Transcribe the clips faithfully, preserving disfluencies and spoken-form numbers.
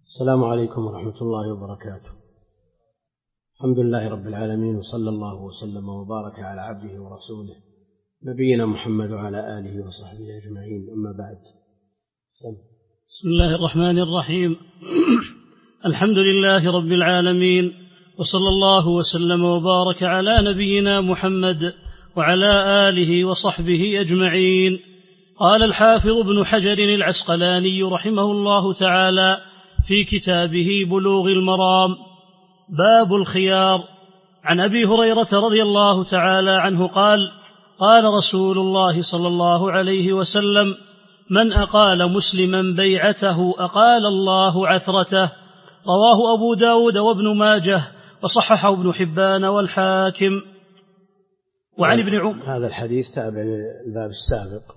السلام عليكم ورحمة الله وبركاته. الحمد لله رب العالمين، وصلى الله وسلم وبارك على عبده ورسوله نبينا محمد وعلى آله وصحبه أجمعين، أما بعد. بسم الله الرحمن الرحيم. الحمد لله رب العالمين، وصلى الله وسلم وبارك على نبينا محمد وعلى آله وصحبه أجمعين. قال الحافظ ابن حجر العسقلاني رحمه الله تعالى في كتابه بلوغ المرام: باب الخيار. عن أبي هريرة رضي الله تعالى عنه قال: قال رسول الله صلى الله عليه وسلم: من أقال مسلما بيعته أقال الله عثرته. رواه أبو داود وابن ماجه وصححه ابن حبان والحاكم. وعن ابن عمر. هذا الحديث تابع للباب السابق.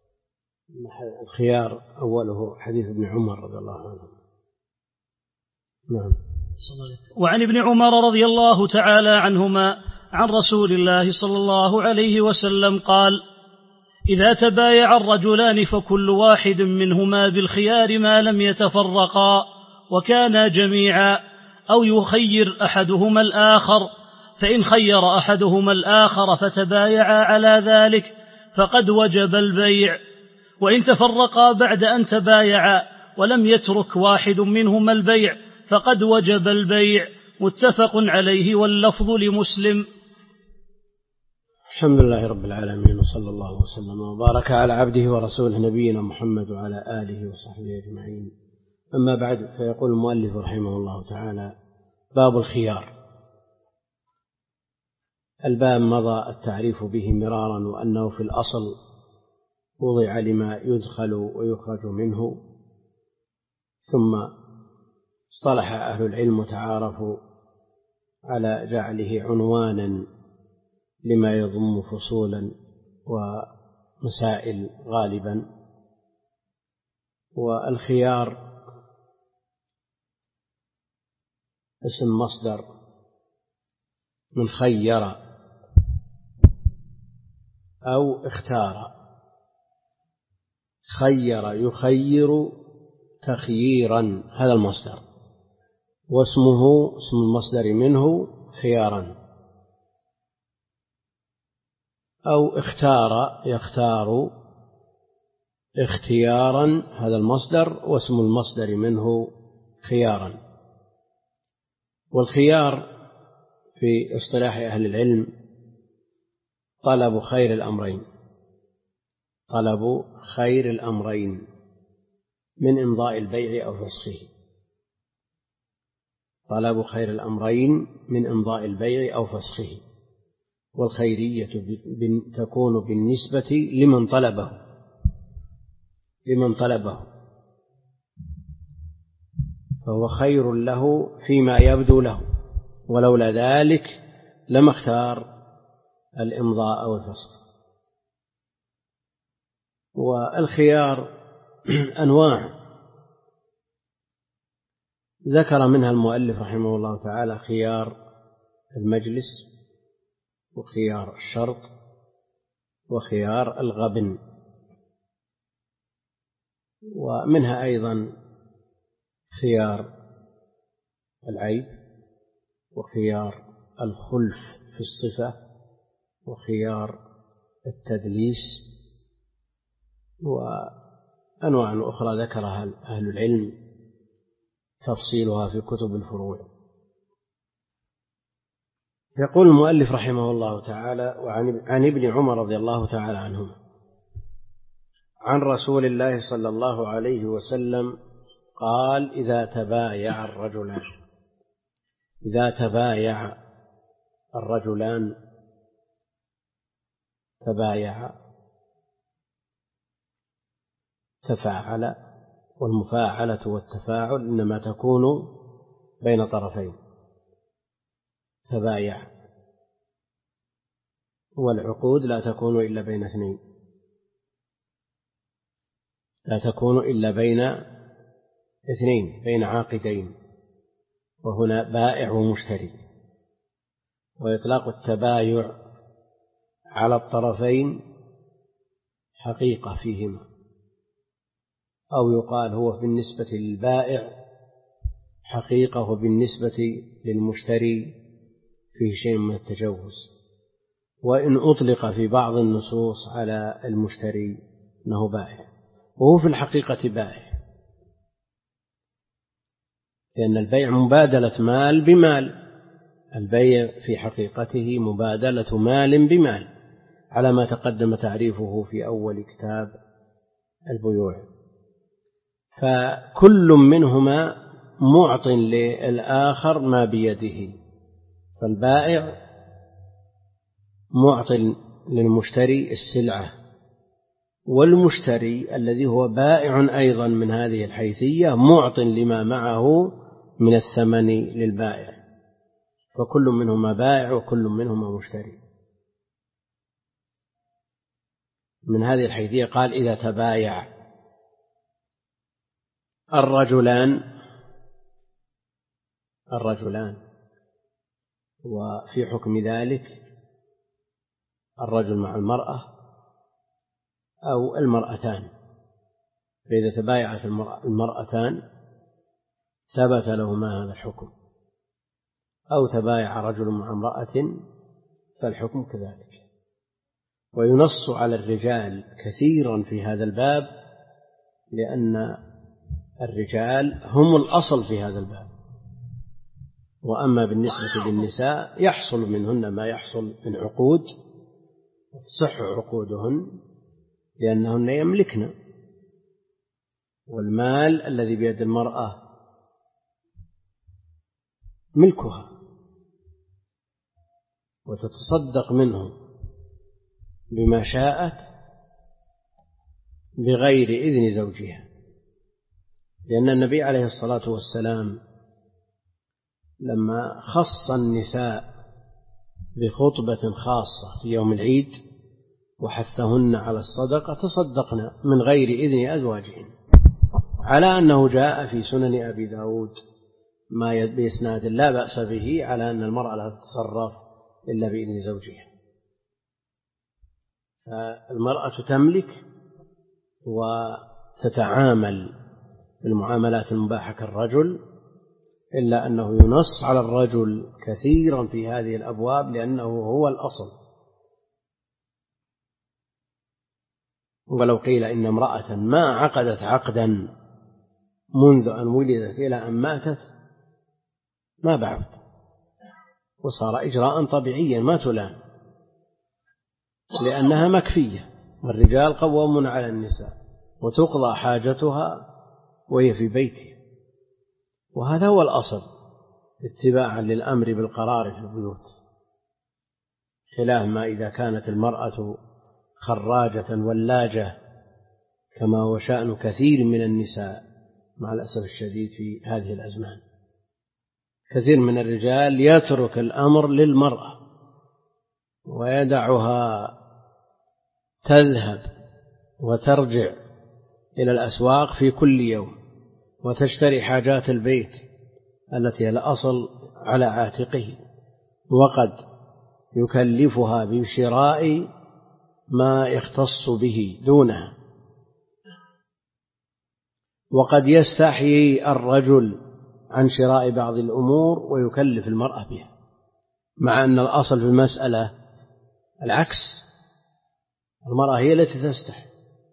الخيار أوله حديث ابن عمر رضي الله عنه. نعم. وعن ابن عمر رضي الله تعالى عنهما عن رسول الله صلى الله عليه وسلم قال: إذا تبايع الرجلان فكل واحد منهما بالخيار ما لم يتفرقا وكانا جميعا، أو يخير أحدهما الآخر، فإن خير أحدهما الآخر فتبايعا على ذلك فقد وجب البيع. وإن تفرقا بعد أن تبايعا ولم يترك واحد منهما البيع فقد وجب البيع. متفق عليه واللفظ لمسلم. الحمد لله رب العالمين، وصلى الله وسلم وبارك على عبده ورسوله نبينا محمد وعلى آله وصحبه أجمعين، أما بعد. فيقول المؤلف رحمه الله تعالى: باب الخيار. الباب مضى التعريف به مرارا، وأنه في الأصل وضع لما يدخل ويخرج منه، ثم اصطلح أهل العلم وتعارفوا على جعله عنوانا لما يضم فصولا ومسائل غالبا. والخيار اسم مصدر من خير أو اختار. خير يخير تخييرا، هذا المصدر، واسمه اسم المصدر منه خيارا. أو اختار يختار اختيارا، هذا المصدر، واسم المصدر منه خيارا. والخيار في اصطلاح أهل العلم طلب خير الأمرين، طلب خير الأمرين من إمضاء البيع أو فسخه. طلب خير الأمرين من إمضاء البيع أو فسخه. والخيرية تكون بالنسبة لمن طلبه لمن طلبه فهو خير له فيما يبدو له، ولولا ذلك لما اختار الإمضاء أو الفسخ. والخيار أنواع ذكر منها المؤلف رحمه الله تعالى: خيار المجلس، وخيار الشرط، وخيار الغبن. ومنها أيضا خيار العيب، وخيار الخلف في الصفة، وخيار التدليس، وأنواع أخرى ذكرها أهل العلم تفصيلها في كتب الفروع. يقول المؤلف رحمه الله تعالى: وعن ابن عمر رضي الله تعالى عنهما عن رسول الله صلى الله عليه وسلم قال: إذا تبايع الرجلان إذا تبايع الرجلان تبايع تفاعل، والمفاعلة والتفاعل إنما تكون بين طرفين. تبايع، والعقود لا تكون إلا بين اثنين، لا تكون إلا بين اثنين، بين عاقدين، وهنا بائع ومشتري. وإطلاق التبايع على الطرفين حقيقة فيهما، أو يقال هو بالنسبة للبائع حقيقة وبالنسبة للمشتري فيه شيء من التجوز، وإن أطلق في بعض النصوص على المشتري أنه بائع، وهو في الحقيقة بائع، لأن البيع مبادلة مال بمال، البيع في حقيقته مبادلة مال بمال على ما تقدم تعريفه في أول كتاب البيوع. فكل منهما معط للآخر ما بيده، فالبائع معط للمشتري السلعة، والمشتري الذي هو بائع أيضا من هذه الحيثية معط لما معه من الثمن للبائع، فكل منهما بائع وكل منهما مشتري. من هذه الحيثية قال إذا تبايع الرجلان الرجلان وفي حكم ذلك الرجل مع المرأة أو المرأتان، فإذا تبايعت المرأتان ثبت لهما هذا الحكم، أو تبايع رجل مع امرأة فالحكم كذلك. وينص على الرجال كثيرا في هذا الباب، لأن الرجال هم الأصل في هذا الباب، وأما بالنسبة للنساء يحصل منهن ما يحصل من عقود، تصح عقودهن لأنهن يملكن، والمال الذي بيد المرأة ملكها وتتصدق منه بما شاءت بغير إذن زوجها، لأن النبي عليه الصلاة والسلام لما خص النساء بخطبة خاصة في يوم العيد وحثهن على الصدقة تصدقن من غير إذن أزواجهن، على أنه جاء في سنن أبي داود ما بإسناد لا بأس به على أن المرأة لا تتصرف إلا بإذن زوجها. فالمرأة تملك وتتعامل بالمعاملات المباحة كالرجل، إلا أنه ينص على الرجل كثيرا في هذه الأبواب لأنه هو الأصل. ولو قيل إن امرأة ما عقدت عقدا منذ أن ولدت إلى أن ماتت ما بعد، وصار إجراء طبيعيا ما تلام، لأنها مكفية، والرجال قوامون على النساء، وتقضى حاجتها وهي في بيتها، وهذا هو الأصل اتباعا للأمر بالقرار في البيوت، خلاف ما إذا كانت المرأة خراجة ولاجة كما هو شأن كثير من النساء مع الأسف الشديد في هذه الأزمان. كثير من الرجال يترك الأمر للمرأة ويدعها تذهب وترجع إلى الأسواق في كل يوم وتشتري حاجات البيت التي الأصل على عاتقه، وقد يكلفها بشراء ما يختص به دونها، وقد يستحيي الرجل عن شراء بعض الأمور ويكلف المرأة بها، مع أن الأصل في المسألة العكس، المرأة هي التي تستحي،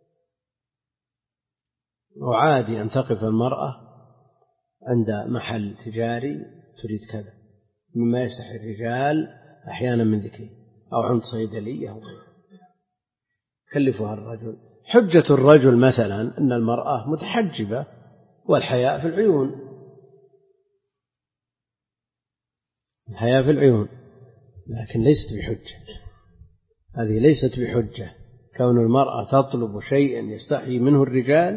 وعادي أن تقف المرأة عند محل تجاري تريد كذا مما يستحي الرجال أحيانا من ذكره، أو عند صيدلية أو غيره كلفها الرجل. حجة الرجل مثلا أن المرأة متحجبة والحياء في العيون، الحياء في العيون، لكن ليست بحجة، هذه ليست بحجة. كون المرأة تطلب شيئا يستحيي منه الرجال،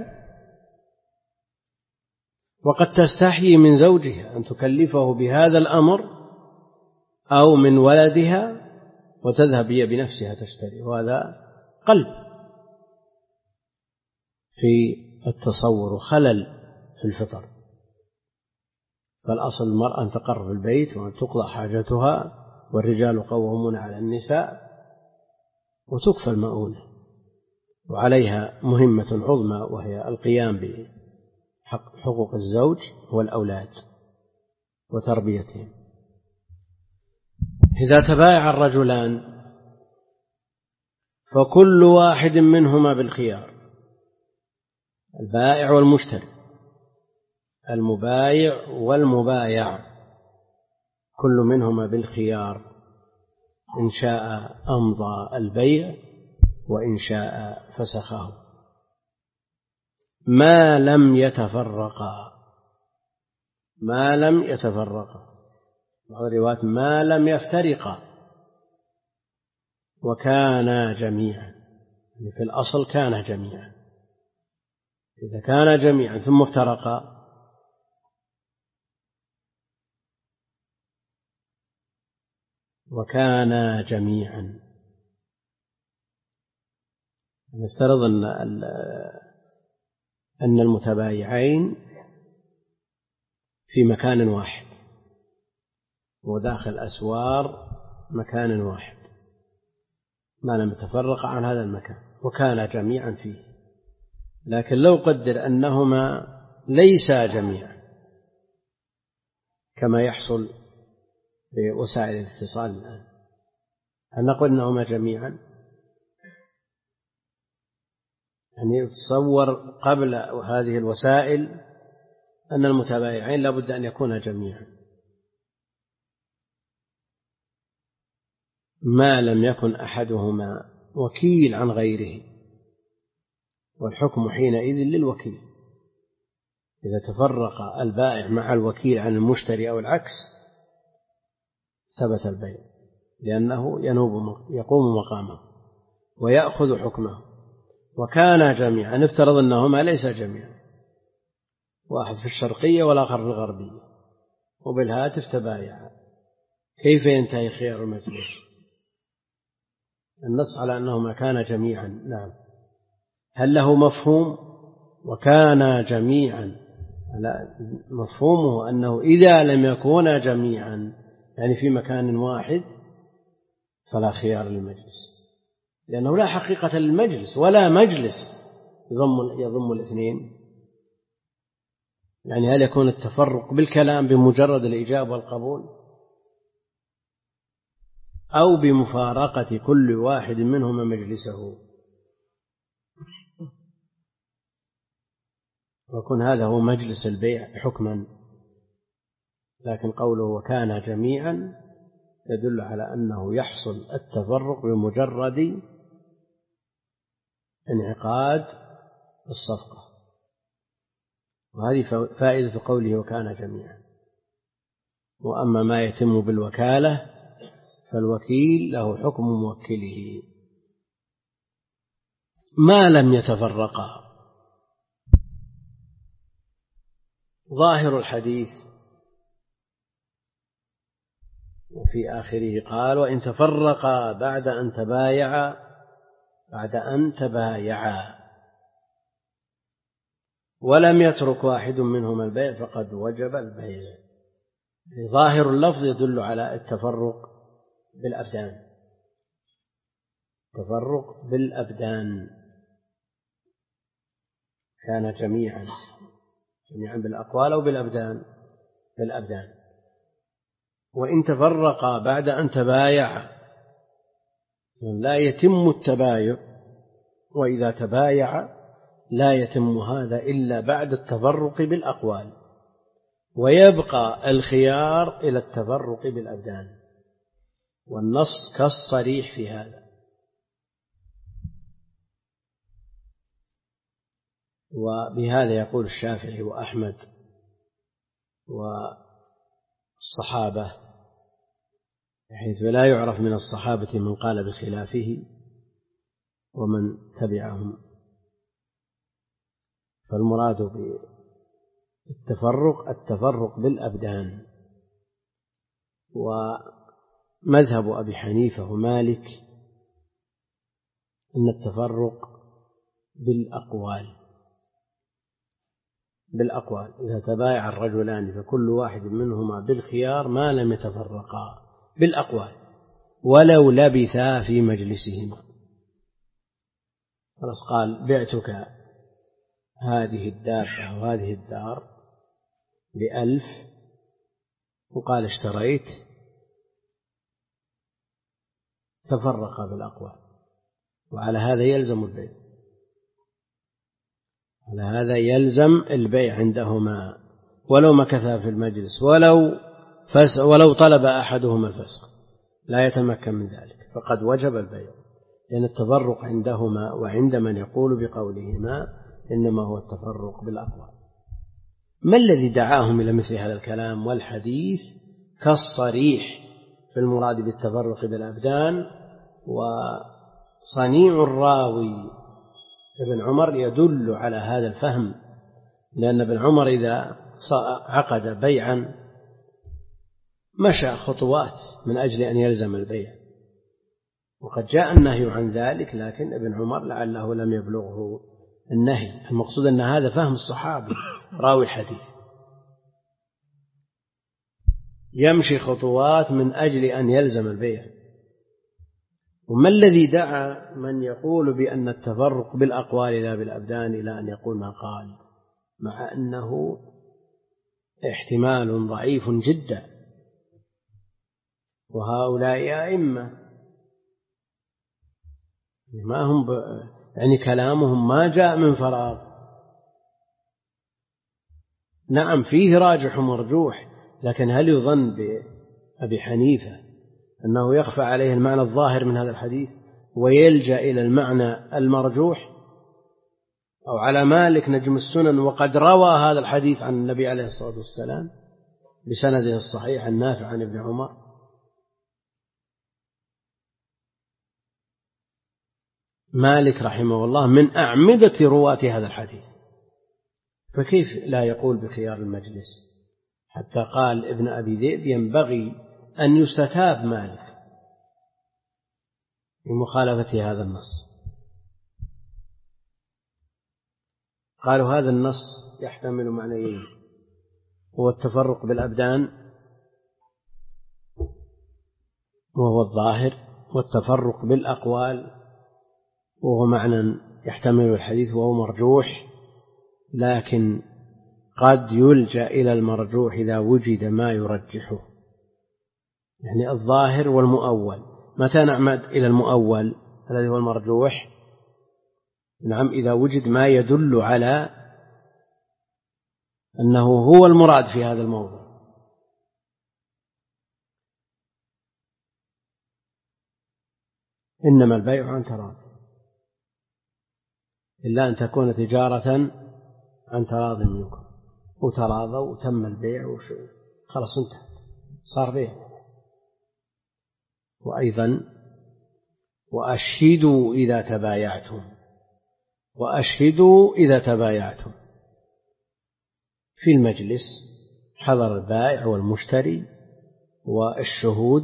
وقد تستحيي من زوجها أن تكلفه بهذا الأمر أو من ولدها وتذهب هي بنفسها تشتري، وهذا قلب في التصور، خلل في الفطر. فالأصل المرأة أن تقر في البيت وأن تقضى حاجتها، والرجال قوامون على النساء، وتكفى المؤونة، وعليها مهمة عظمى وهي القيام بحقوق الزوج والأولاد وتربيتهم. إذا تبايع الرجلان فكل واحد منهما بالخيار، البائع والمشتري، المبايع والمبايع، كل منهما بالخيار، إن شاء أمضى البيع وإن شاء فسخه، ما لم يتفرقا، ما لم يتفرقا، بعض الروايات ما لم يفترقا، وكانا جميعا، يعني في الأصل كانا جميعا. إذا كانا جميعا ثم افترقا وكانا جميعا، نفترض أن أن المتبايعين في مكان واحد وداخل أسوار مكان واحد، ما لم يتفرق عن هذا المكان وكانا جميعا فيه، لكن لو قدر أنهما ليسا جميعا كما يحصل بوسائل الاتصال الآن، هل نقول أنهما جميعا؟ يعني يتصور قبل هذه الوسائل أن المتبايعين لابد أن يكونا جميعا، ما لم يكن أحدهما وكيل عن غيره، والحكم حينئذ للوكيل. إذا تفرق البائع مع الوكيل عن المشتري أو العكس ثبت البيع، لأنه ينوب يقوم مقامه ويأخذ حكمه. وكان جميعا، نفترض أنهما ليس جميعا، واحد في الشرقية والآخر في الغربية، وبالهاتف تبايعا، كيف ينتهي خيار المجلس؟ النص على أنهما كانا جميعا، نعم، هل له مفهوم؟ وكانا جميعا، مفهومه أنه إذا لم يكونا جميعا يعني في مكان واحد فلا خيار للمجلس، لأنه لا حقيقة للمجلس ولا مجلس يضم يضم الاثنين. يعني هل يكون التفرق بالكلام بمجرد الإجابة والقبول، أو بمفارقة كل واحد منهما مجلسه، ويكون هذا هو مجلس البيع حكما. لكن قوله وكان جميعا يدل على أنه يحصل التفرق بمجرد انعقاد الصفقة، وهذه فائدة قوله وكان جميعا. وأما ما يتم بالوكالة فالوكيل له حكم موكله ما لم يتفرقا. ظاهر الحديث وفي آخره قال وإن تفرقا بعد أن تبايعا بعد أن تبايعا ولم يترك واحد منهما البيع فقد وجب البيع. ظاهر اللفظ يدل على التفرق بالأبدان، تفرق بالأبدان، كان جميعا، جميعا بالأقوال أو بالأبدان؟ بالأبدان. وإن تفرقا بعد أن تبايعا لا يتم التبايع، وإذا تبايع لا يتم هذا إلا بعد التفرق بالأقوال، ويبقى الخيار إلى التفرق بالأبدان، والنص كالصريح في هذا. وبهذا يقول الشافعي وأحمد والصحابة، حيث لا يعرف من الصحابة من قال بخلافه ومن تبعهم. فالمراد بالتفرق التفرق بالأبدان. ومذهب أبي حنيفة ومالك أن التفرق بالأقوال، بالأقوال إذا تبايع الرجلان فكل واحد منهما بالخيار ما لم يتفرقا بالأقوال ولو لبثا في مجلسهما. خلاص قال بعتك هذه الدابة وهذه الدار بألف وقال اشتريت تفرق بالأقوال، وعلى هذا يلزم البيع، على هذا يلزم البيع عندهما ولو مكثا في المجلس، ولو فس ولو طلب أحدهما الفسخ لا يتمكن من ذلك، فقد وجب البيع، لأن التفرق عندهما وعند من يقول بقولهما إنما هو التفرق بالأقوال. ما الذي دعاهم إلى مثل هذا الكلام والحديث كالصريح في المراد بالتفرق بالأبدان؟ وصنيع الراوي ابن عمر يدل على هذا الفهم، لأن ابن عمر إذا عقد بيعا مشى خطوات من أجل أن يلزم البيع، وقد جاء النهي عن ذلك، لكن ابن عمر لعله لم يبلغه النهي. المقصود أن هذا فهم الصحابي راوي الحديث، يمشي خطوات من أجل أن يلزم البيع. وما الذي دعا من يقول بأن التفرق بالأقوال لا بالأبدان إلى أن يقول ما قال، مع أنه احتمال ضعيف جدا، وهؤلاء أئمة ما هم ب... يعني كلامهم ما جاء من فراغ. نعم فيه راجح ومرجوح، لكن هل يظن بأبي حنيفة أنه يخفى عليه المعنى الظاهر من هذا الحديث ويلجأ إلى المعنى المرجوح؟ أو على مالك نجم السنن وقد روى هذا الحديث عن النبي عليه الصلاة والسلام بسنده الصحيح النافع عن ابن عمر؟ مالك رحمه الله من أعمدة رواة هذا الحديث، فكيف لا يقول بخيار المجلس؟ حتى قال ابن أبي ذئب ينبغي أن يستتاب مالك بمخالفة هذا النص. قالوا هذا النص يحتمل معنيين، هو التفرق بالأبدان وهو الظاهر، والتفرق بالأقوال وهو معنى يحتمل الحديث وهو مرجوح، لكن قد يلجأ إلى المرجوح إذا وجد ما يرجحه، يعني الظاهر والمؤول. متى نعمد إلى المؤول الذي هو المرجوح؟ نعم إذا وجد ما يدل على أنه هو المراد في هذا الموضوع. إنما البيع عن تراض، إلا أن تكون تجارة عن تراض منكم، وتراضوا وتم البيع خلاص انتهت، صار بيع. وأيضا وأشهدوا إذا تبايعتم، وأشهدوا إذا تبايعتم في المجلس، حضر البائع والمشتري والشهود،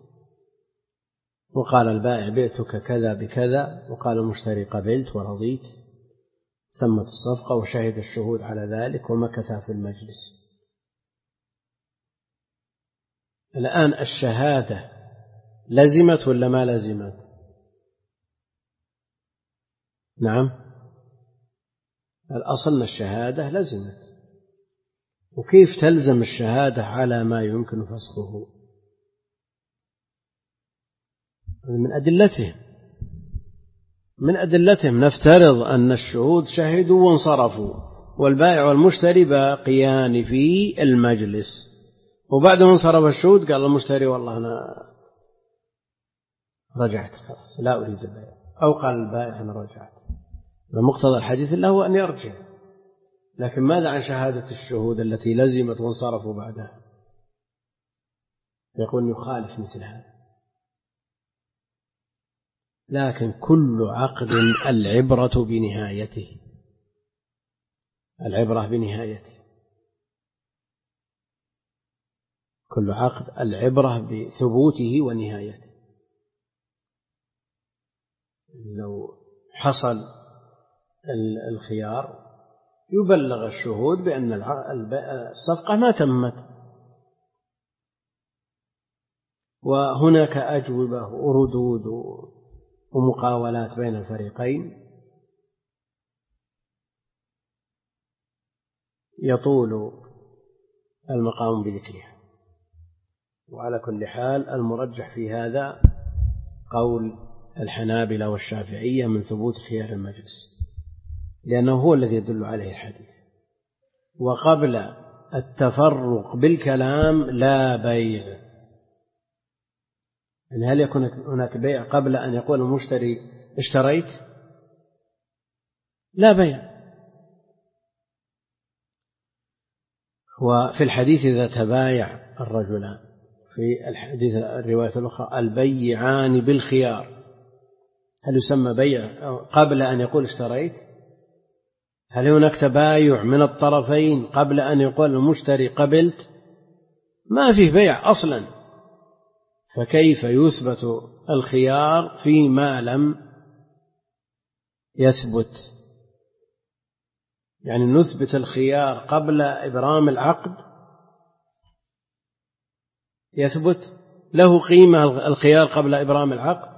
وقال البائع بعتك كذا بكذا، وقال المشتري قبلت ورضيت، تمت الصفقة وشهد الشهود على ذلك ومكثا في المجلس. الآن الشهادة لزمت ولا ما لزمت؟ نعم الأصل الشهادة لزمت، وكيف تلزم الشهادة على ما يمكن فسخه؟ من أدلتهم من أدلتهم نفترض أن الشهود شهدوا وانصرفوا والبائع والمشتري باقيان في المجلس، وبعد ما انصرف الشهود قال المشتري والله أنا رجعت خلاص لا أريد البيع، أو قال البائع أنا رجعت. ومقتضى الحديث له أن يرجع، لكن ماذا عن شهادة الشهود التي لزمت وانصرفوا بعدها؟ يقول يخالف مثل هذا. لكن كل عقد العبرة بنهايته، العبرة بنهايته، كل عقد العبرة بثبوته ونهايته. لو حصل الخيار يبلغ الشهود بأن الصفقة ما تمت، وهناك أجوبة وردود ومقاولات بين الفريقين، يطول المقام بذكرها. وعلى كل حال المرجح في هذا قول الحنابلة والشافعية من ثبوت خيار المجلس، لأنه هو الذي يدل عليه الحديث. وقبل التفرق بالكلام لا بيع، يعني هل يكون هناك بيع قبل أن يقول المشتري اشتريت؟ لا بيع. وفي الحديث إذا تبايع الرجلان، في الحديث الرواية الأخرى البيعان بالخيار، هل يسمى بيع قبل أن يقول اشتريت؟ هل هناك تبايع من الطرفين قبل أن يقول المشتري قبلت؟ ما فيه بيع أصلا، فكيف يثبت الخيار فيما لم يثبت؟ يعني نثبت الخيار قبل إبرام العقد يثبت له قيمة الخيار قبل إبرام العقد؟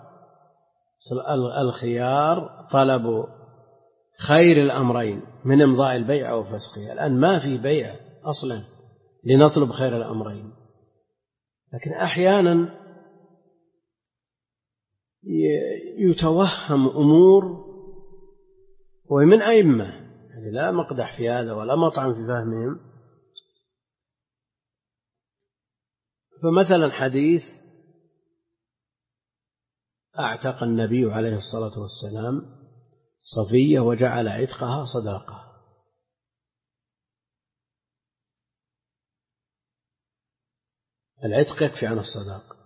الخيار طلب خير الأمرين من إمضاء البيع أو فسخه. الآن ما في بيع أصلا لنطلب خير الأمرين، لكن أحيانا يتوهم أمور ومن أئمة، يعني لا مقدح في هذا ولا مطعن في فهمهم. فمثلا حديث أعتق النبي عليه الصلاة والسلام صفية وجعل عتقها صداقة، العتق يكفي عن الصداقة.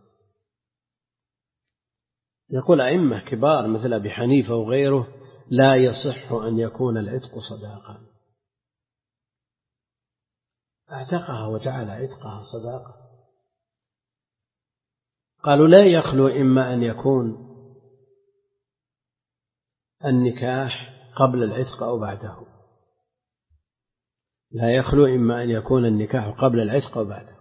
يقول أئمة كبار مثل أبي حنيفة وغيره لا يصح أن يكون العتق صداقة. اعتقها وجعل عتقها صداقة، قالوا لا يخلو إما أن يكون النكاح قبل العتق أو بعده، لا يخلو إما أن يكون النكاح قبل العتق أو بعده.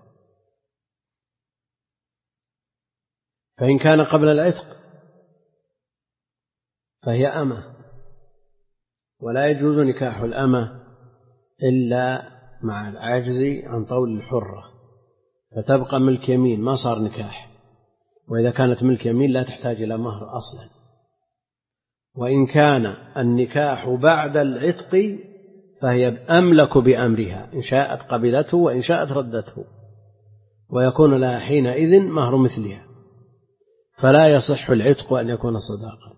فإن كان قبل العتق فهي أمة، ولا يجوز نكاح الأمة إلا مع العاجز عن طول الحرة، فتبقى ملك يمين، ما صار نكاح. وإذا كانت ملك يمين لا تحتاج إلى مهر أصلا. وإن كان النكاح بعد العتق فهي أملك بأمرها، إن شاءت قبلته وإن شاءت ردته، ويكون لها حينئذ مهر مثلها، فلا يصح العتق أن يكون صداقا.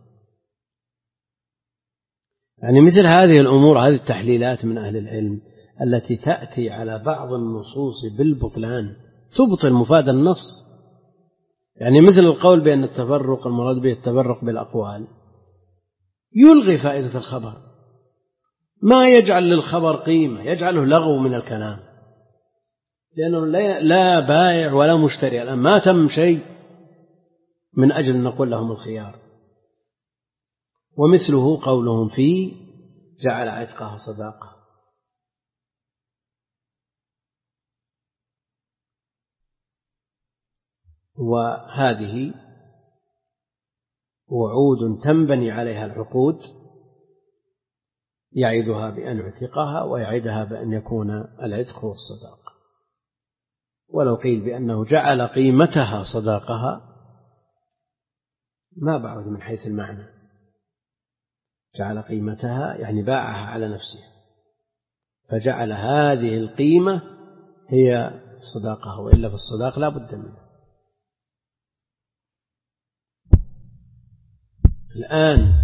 يعني مثل هذه الأمور، هذه التحليلات من أهل العلم التي تأتي على بعض النصوص بالبطلان تبطل مفاد النص. يعني مثل القول بأن التفرق المراد به التفرق بالأقوال يلغي فائدة الخبر، ما يجعل للخبر قيمة، يجعله لغو من الكلام، لأنه لا بائع ولا مشتري، الآن ما تم شيء من أجل أن نقول لهم الخيار. ومثله قولهم فيه جعل عتقها صداقة. وهذه وعود تنبني عليها العقود، يعدها بأن يعتقها ويعدها بأن يكون العتق هو الصداقة. ولو قيل بأنه جعل قيمتها صداقها ما بعد من حيث المعنى، جعل قيمتها يعني باعها على نفسه، فجعل هذه القيمة هي صداقها، وإلا في الصداق لا بد منه. الآن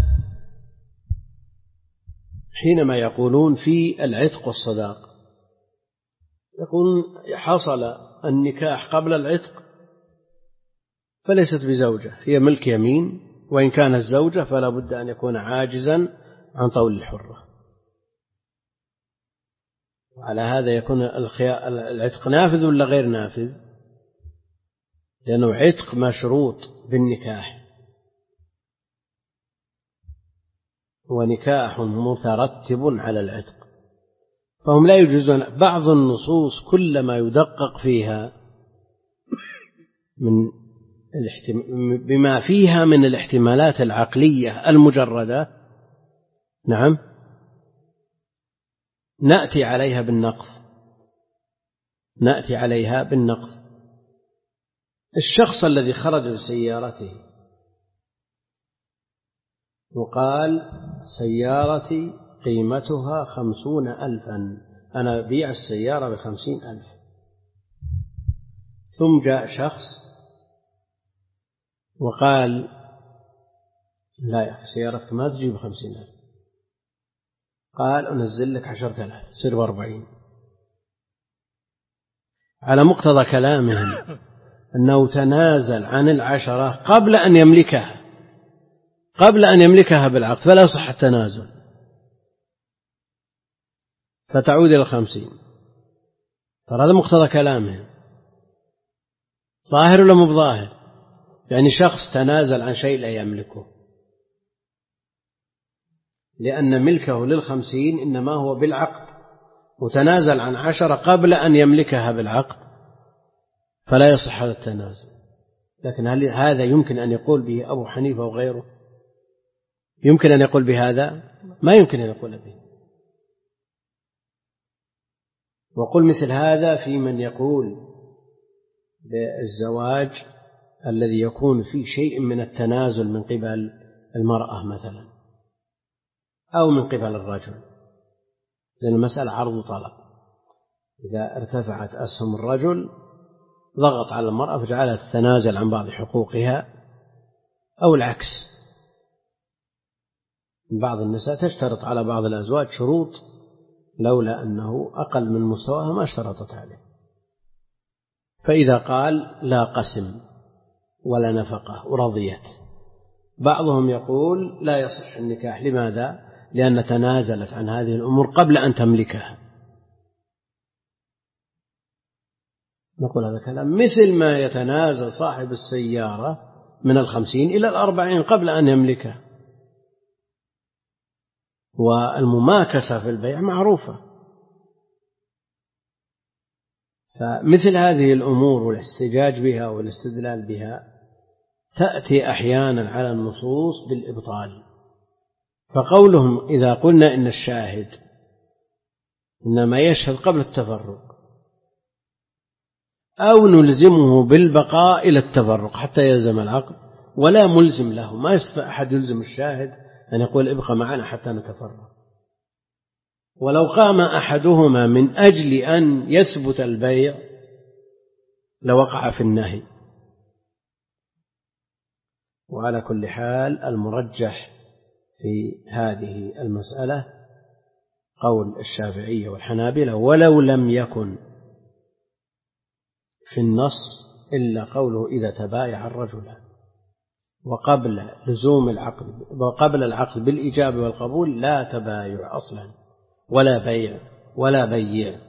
حينما يقولون في العتق والصداق، يقولون حصل النكاح قبل العتق فليست بزوجة، هي ملك يمين، وإن كانت زوجة فلا بد أن يكون عاجزا عن طول الحرة. وعلى هذا يكون العتق نافذ ولا غير نافذ؟ لأنه عتق مشروط بالنكاح، ونكاح مترتب على العتق، فهم لا يجوزون. بعض النصوص كلما يدقق فيها من بما فيها من الاحتمالات العقلية المجردة، نعم، نأتي عليها بالنقض، نأتي عليها بالنقض. الشخص الذي خرج بسيارته وقال سيارتي قيمتها خمسون ألفا، أنا أبيع السيارة بخمسين ألف، ثم جاء شخص وقال لا يا أخي سيارتك ما تجيب خمسين ألف، قال أنزل لك عشرة آلاف صير بأربعين. على مقتضى كلامهم أنه تنازل عن العشرة قبل أن يملكها قبل أن يملكها بالعقد، فلا يصح التنازل، فتعود إلى الخمسين. ترى هذا مقتضى كلامهم، ظاهر ولا مو بظاهر؟ يعني شخص تنازل عن شيء لا يملكه، لأن ملكه للخمسين إنما هو بالعقد، وتنازل عن عشرة قبل أن يملكها بالعقد، فلا يصح هذا التنازل. لكن هل هذا يمكن أن يقول به أبو حنيفة وغيره؟ يمكن أن يقول بهذا؟ ما يمكن أن يقول به. وقل مثل هذا في من يقول بالزواج الذي يكون فيه شيء من التنازل من قبل المرأة مثلا أو من قبل الرجل، لأن المسألة عرض وطلب، إذا ارتفعت أسهم الرجل ضغط على المرأة فجعلها تتنازل عن بعض حقوقها، أو العكس، بعض النساء تشترط على بعض الأزواج شروط لولا أنه أقل من مستواها ما اشترطت عليه، فإذا قال لا قسم ولا نفقة ورضيت، بعضهم يقول لا يصح النكاح. لماذا؟ لأن تنازلت عن هذه الأمور قبل أن تملكها. نقول هذا كلام مثل ما يتنازل صاحب السيارة من الخمسين إلى الأربعين قبل أن يملكها، والمماكسة في البيع معروفة. فمثل هذه الأمور والاحتجاج بها والاستدلال بها تأتي أحيانا على النصوص بالإبطال. فقولهم إذا قلنا إن الشاهد إنما يشهد قبل التفرق أو نلزمه بالبقاء إلى التفرق حتى يلزم العقد، ولا ملزم له، ما يستطيع أحد يلزم الشاهد أن يقول ابقى معنا حتى نتفرق. ولو قام أحدهما من أجل أن يثبت البيع لوقع في النهي. وعلى كل حال المرجح في هذه المسألة قول الشافعية والحنابلة، ولو لم يكن في النص إلا قوله إذا تبايع الرجلان، وقبل لزوم العقد وقبل العقد بالإجابة والقبول لا تبايع أصلا ولا بيع ولا بيع،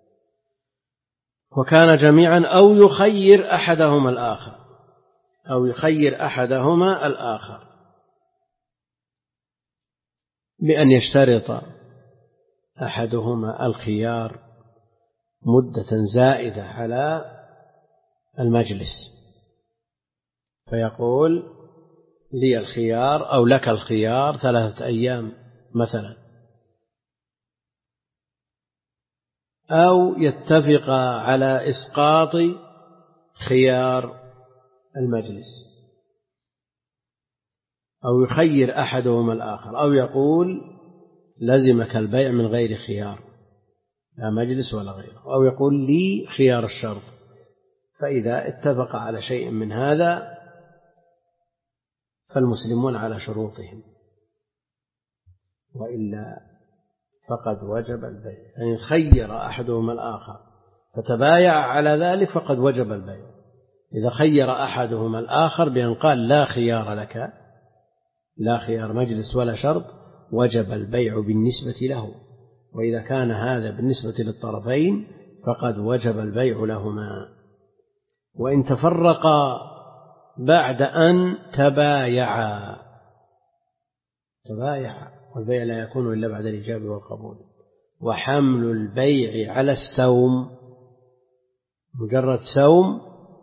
وكان جميعا أو يخير أحدهما الآخر أو يخير أحدهما الآخر بأن يشترط أحدهما الخيار مدة زائدة على المجلس، فيقول لي الخيار أو لك الخيار ثلاثة أيام مثلا، أو يتفق على إسقاط خيار المجلس، أو يخير أحدهما الآخر، أو يقول لزمك البيع من غير خيار لا مجلس ولا غيره، أو يقول لي خيار الشرط. فإذا اتفق على شيء من هذا فالمسلمون على شروطهم، وإلا فقد وجب البيع. يعني خير أحدهما الآخر فتبايع على ذلك فقد وجب البيع. إذا خير أحدهما الآخر بأن قال لا خيار لك لا خيار مجلس ولا شرط وجب البيع بالنسبة له، وإذا كان هذا بالنسبة للطرفين فقد وجب البيع لهما. وإن تفرقا بعد أن تبايعا تبايعا والبيع لا يكون إلا بعد الإجابة والقبول. وحمل البيع على السوم مجرد سوم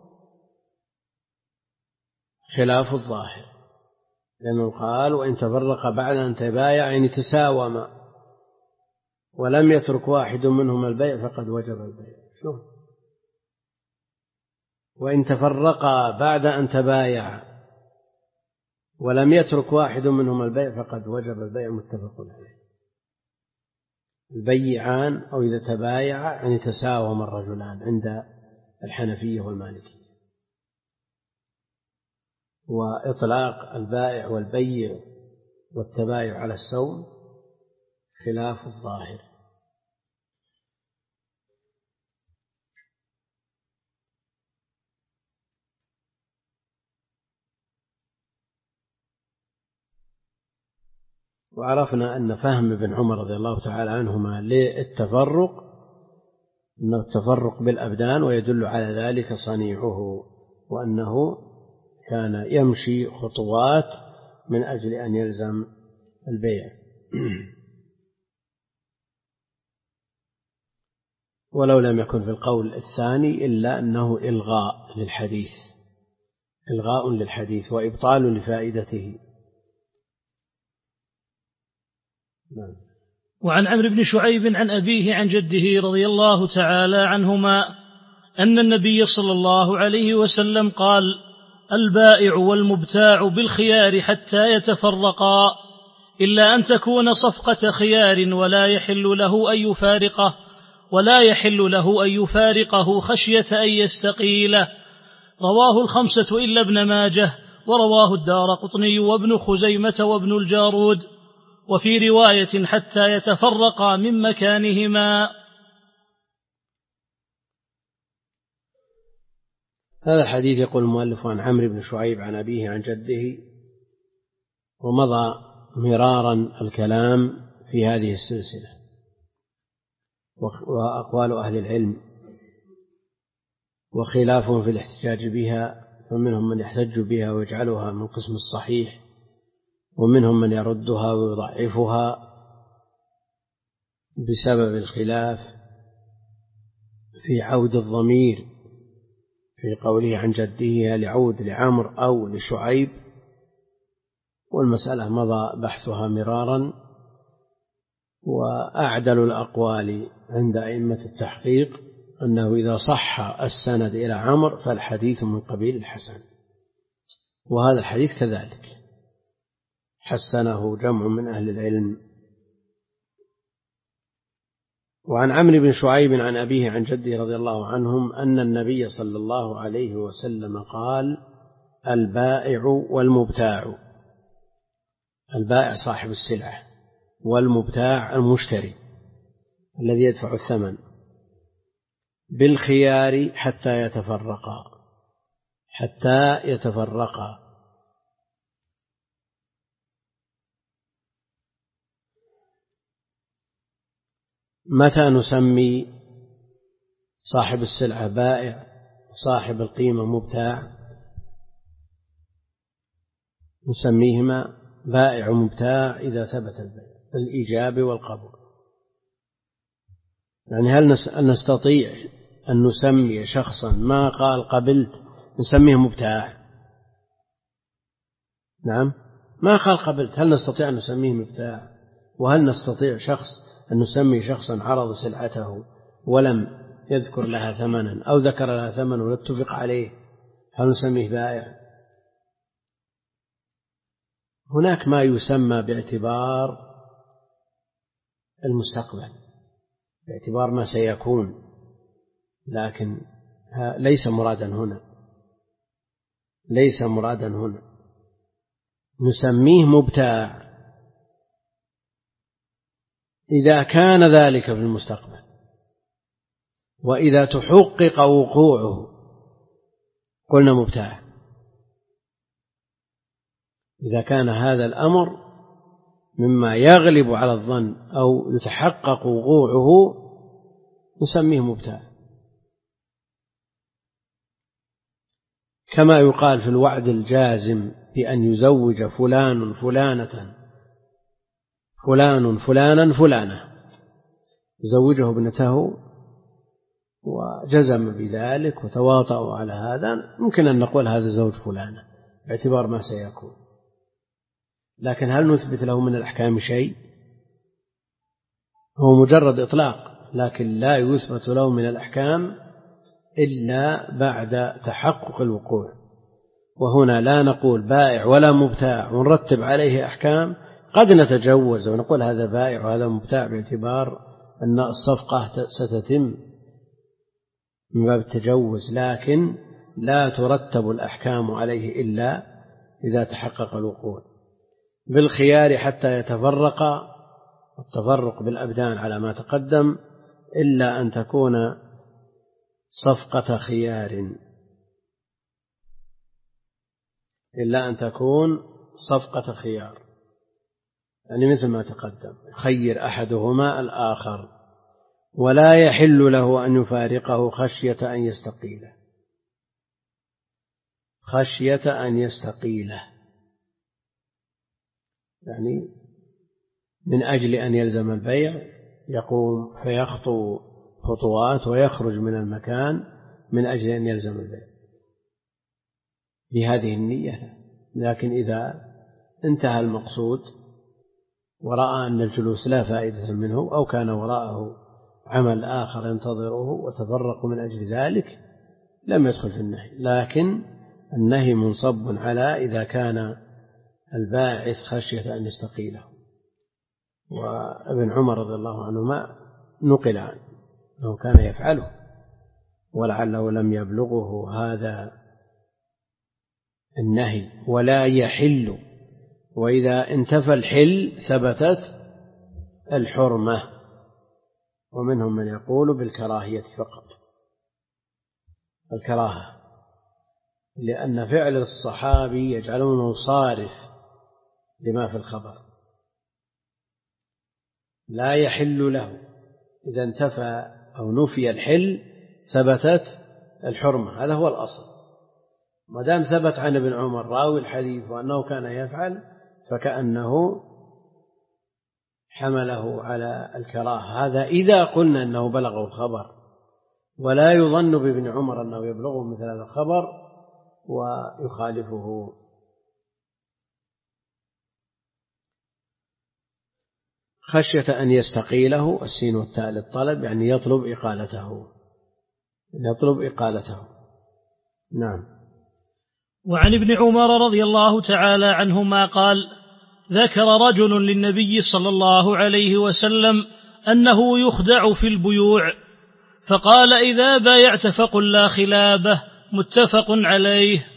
خلاف الظاهر، لأنه قال وإن تفرق بعد أن تبايع يعني تساوما ولم يترك واحد منهما البيع فقد وجب البيع. شوف وإن تفرقا بعد أن تبايعا ولم يترك واحد منهما البيع فقد وجب البيع متفق عليه. البيعان أو إذا تبايعا يعني تساوم الرجلان عند الحنفية والمالكية. وإطلاق البائع والبيع والتبايع على السوم خلاف الظاهر. وعرفنا أن فهم ابن عمر رضي الله تعالى عنهما للتفرق أنه التفرق بالأبدان، ويدل على ذلك صنيعه، وأنه كان يمشي خطوات من أجل أن يلزم البيع. ولو لم يكن في القول الثاني إلا أنه إلغاء للحديث، إلغاء للحديث وإبطال لفائدته. نعم. وعن عمرو بن شعيب عن أبيه عن جده رضي الله تعالى عنهما أن النبي صلى الله عليه وسلم قال: البائع والمبتاع بالخيار حتى يتفرقا إلا أن تكون صفقة خيار ولا يحل له أن يفارقه ولا يحل له أن يفارقه خشية أن يستقيله. رواه الخمسة إلا ابن ماجه، ورواه الدارقطني وابن خزيمة وابن الجارود، وفي رواية حتى يتفرقا من مكانهما. هذا الحديث يقول المؤلف عن عمرو بن شعيب عن أبيه عن جده، ومضى مرارا الكلام في هذه السلسلة وأقوال أهل العلم وخلافهم في الاحتجاج بها، فمنهم من يحتج بها ويجعلها من قسم الصحيح، ومنهم من يردها ويضعفها بسبب الخلاف في عود الضمير في قوله عن جده لعود لعمر أو لشعيب، والمسألة مضى بحثها مرارا. وأعدل الأقوال عند أئمة التحقيق أنه إذا صح السند إلى عمر فالحديث من قبيل الحسن، وهذا الحديث كذلك حسنه جمع من أهل العلم. وعن عمرو بن شعيب عن أبيه عن جده رضي الله عنهم أن النبي صلى الله عليه وسلم قال: البائع والمبتاع، البائع صاحب السلعة، والمبتاع المشتري الذي يدفع الثمن، بالخيار حتى يتفرقا، حتى يتفرقا. متى نسمي صاحب السلعة بائع وصاحب القيمة مبتاع؟ نسميهما بائع ومبتاع إذا ثبت البيع الإيجاب والقبول. يعني هل نستطيع أن نسمي شخصا ما قال قبلت نسميه مبتاع؟ نعم، ما قال قبلت، هل نستطيع أن نسميه مبتاع؟ وهل نستطيع شخص أن نسمي شخصا عرض سلعته ولم يذكر لها ثمنا أو ذكر لها ثمن ولا اتفق عليه، هل نسميه بائع؟ هناك ما يسمى باعتبار المستقبل، باعتبار ما سيكون، لكن ليس مرادا هنا، ليس مرادا هنا. نسميه مبتاع إذا كان ذلك في المستقبل، وإذا تحقق وقوعه قلنا مبتاع. إذا كان هذا الأمر مما يغلب على الظن أو يتحقق وقوعه نسميه مبتاع، كما يقال في الوعد الجازم بأن يزوج فلان فلانة فلان فلانا فلانة، يزوجه ابنته وجزم بذلك وتواطؤوا على هذا، ممكن أن نقول هذا زوج فلانة باعتبار ما سيكون، لكن هل نثبت له من الأحكام شيء؟ هو مجرد إطلاق، لكن لا يثبت له من الأحكام إلا بعد تحقق الوقوع. وهنا لا نقول بائع ولا مبتاع ونرتب عليه أحكام، قد نتجوز ونقول هذا بائع وهذا مبتاع باعتبار أن الصفقة ستتم من باب التجوز، لكن لا ترتب الأحكام عليه إلا إذا تحقق الوقوع. بالخيار حتى يتفرق، التفرق بالأبدان على ما تقدم، إلا أن تكون صفقة خيار، إلا أن تكون صفقة خيار، يعني مثل ما تقدم خير أحدهما الآخر، ولا يحل له أن يفارقه خشية أن يستقيله، خشية أن يستقيله يعني من أجل أن يلزم البيع يقوم فيخطو خطوات ويخرج من المكان من أجل أن يلزم البيع بهذه النية. لكن إذا انتهى المقصود ورأى أن الجلوس لا فائدة منه أو كان وراءه عمل آخر ينتظره وتفرق من أجل ذلك لم يدخل في النهي. لكن النهي منصب على إذا كان الباعث خشية أن يستقيله. وابن عمر رضي الله عنهما نقل عنه أنه كان يفعله، ولعله لم يبلغه هذا النهي. ولا يحل، وإذا انتفى الحل ثبتت الحرمة. ومنهم من يقول بالكراهية فقط، الكراهة، لأن فعل الصحابي يجعلونه صارف لما في الخبر. لا يحل له، إذا انتفى أو نفي الحل ثبتت الحرمة، هذا هو الأصل. ما دام ثبت عن ابن عمر راوي الحديث وأنه كان يفعل فكأنه حمله على الكراهة. هذا إذا قلنا أنه بلغه الخبر، ولا يظن بابن عمر أنه يبلغه مثل هذا الخبر ويخالفه. خشية أن يستقيله، السين والتاء للطلب، يعني يطلب إقالته، يطلب إقالته. نعم. وعن ابن عمر رضي الله تعالى عنهما قال: ذكر رجل للنبي صلى الله عليه وسلم أنه يخدع في البيوع، فقال: إذا بايعت فقل لا خلابه، متفق عليه.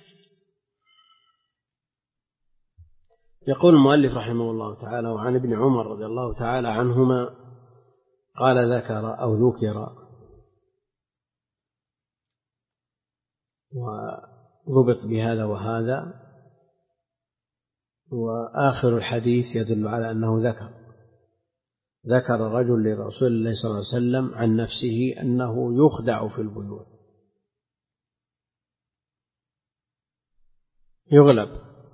يقول المؤلف رحمه الله تعالى: وعن ابن عمر رضي الله تعالى عنهما قال ذكر أو ذكر، وضبط بهذا وهذا، وآخر الحديث يدل على أنه ذكر ذكر رجل لرسول الله صلى الله عليه وسلم عن نفسه أنه يخدع في البيوع، يغلب،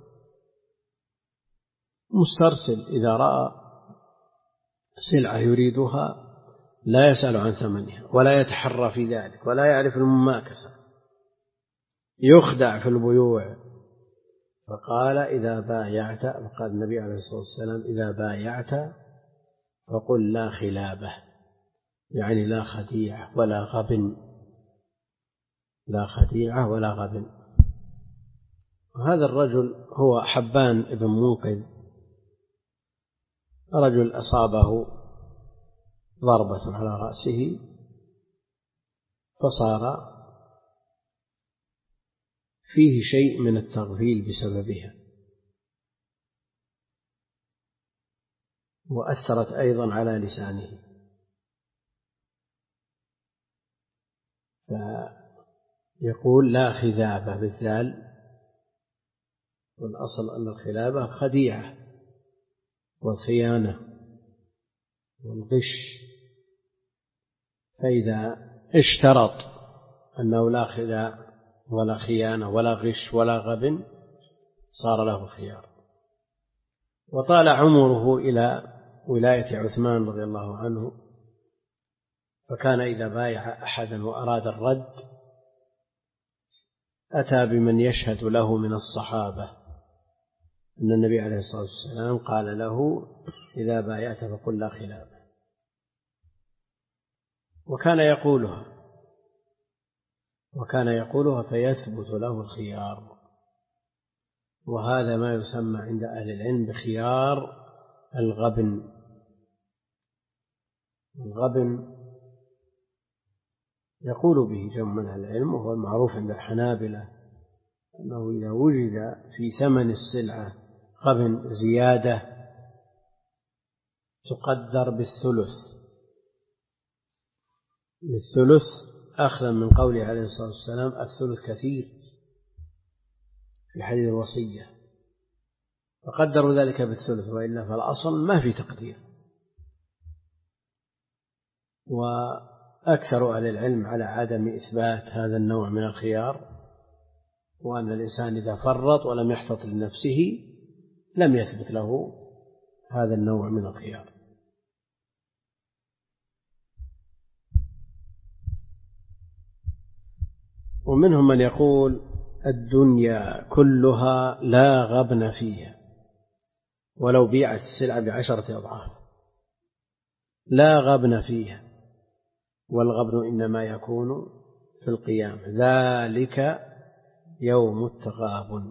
مسترسل، إذا رأى سلعة يريدها لا يسأل عن ثمنها ولا يتحرى في ذلك ولا يعرف المماكسة، يخدع في البيوع. فقال: إذا بايعت، فقال النبي عليه الصلاة والسلام: إذا بايعت فقل لا خلابة، يعني لا خديعة ولا غبن، لا خديعة ولا غبن. وهذا الرجل هو حبان ابن منقذ، رجل أصابه ضربة على رأسه فصار فيه شيء من التغفيل بسببها، وأثرت أيضا على لسانه، فيقول لا خذابة بالذال، والأصل أن الخلابة خديعة والخيانة والغش، فإذا اشترط أنه لا خداع ولا خيانة ولا غش ولا غبن صار له خيار. وطال عمره إلى ولاية عثمان رضي الله عنه، فكان إذا بايع أحدا وأراد الرد أتى بمن يشهد له من الصحابة أن النبي عليه الصلاة والسلام قال له: إذا بايعت فقل لا خلابة، وكان يقولها. وكان يقولها فيثبت له الخيار. وهذا ما يسمى عند أهل العلم بخيار الغبن. الغبن يقول به جمع من أهل العلم، وهو المعروف عند الحنابلة أنه إذا وجد في ثمن السلعة غبن زيادة تقدر بالثلث بالثلث أخذا من قوله عليه الصلاة والسلام الثلث كثير في حديث الوصية، فقدروا ذلك بالثلث، وإلا فالأصل ما في تقدير. وأكثر أهل العلم على عدم إثبات هذا النوع من الخيار، وأن الإنسان إذا فرط ولم يحتط لنفسه لم يثبت له هذا النوع من الخيار. ومنهم من يقول الدنيا كلها لا غبن فيها ولو بيعت السلعة بعشرة أضعاف، لا غبن فيها، والغبن إنما يكون في القيام، ذلك يوم التغابن.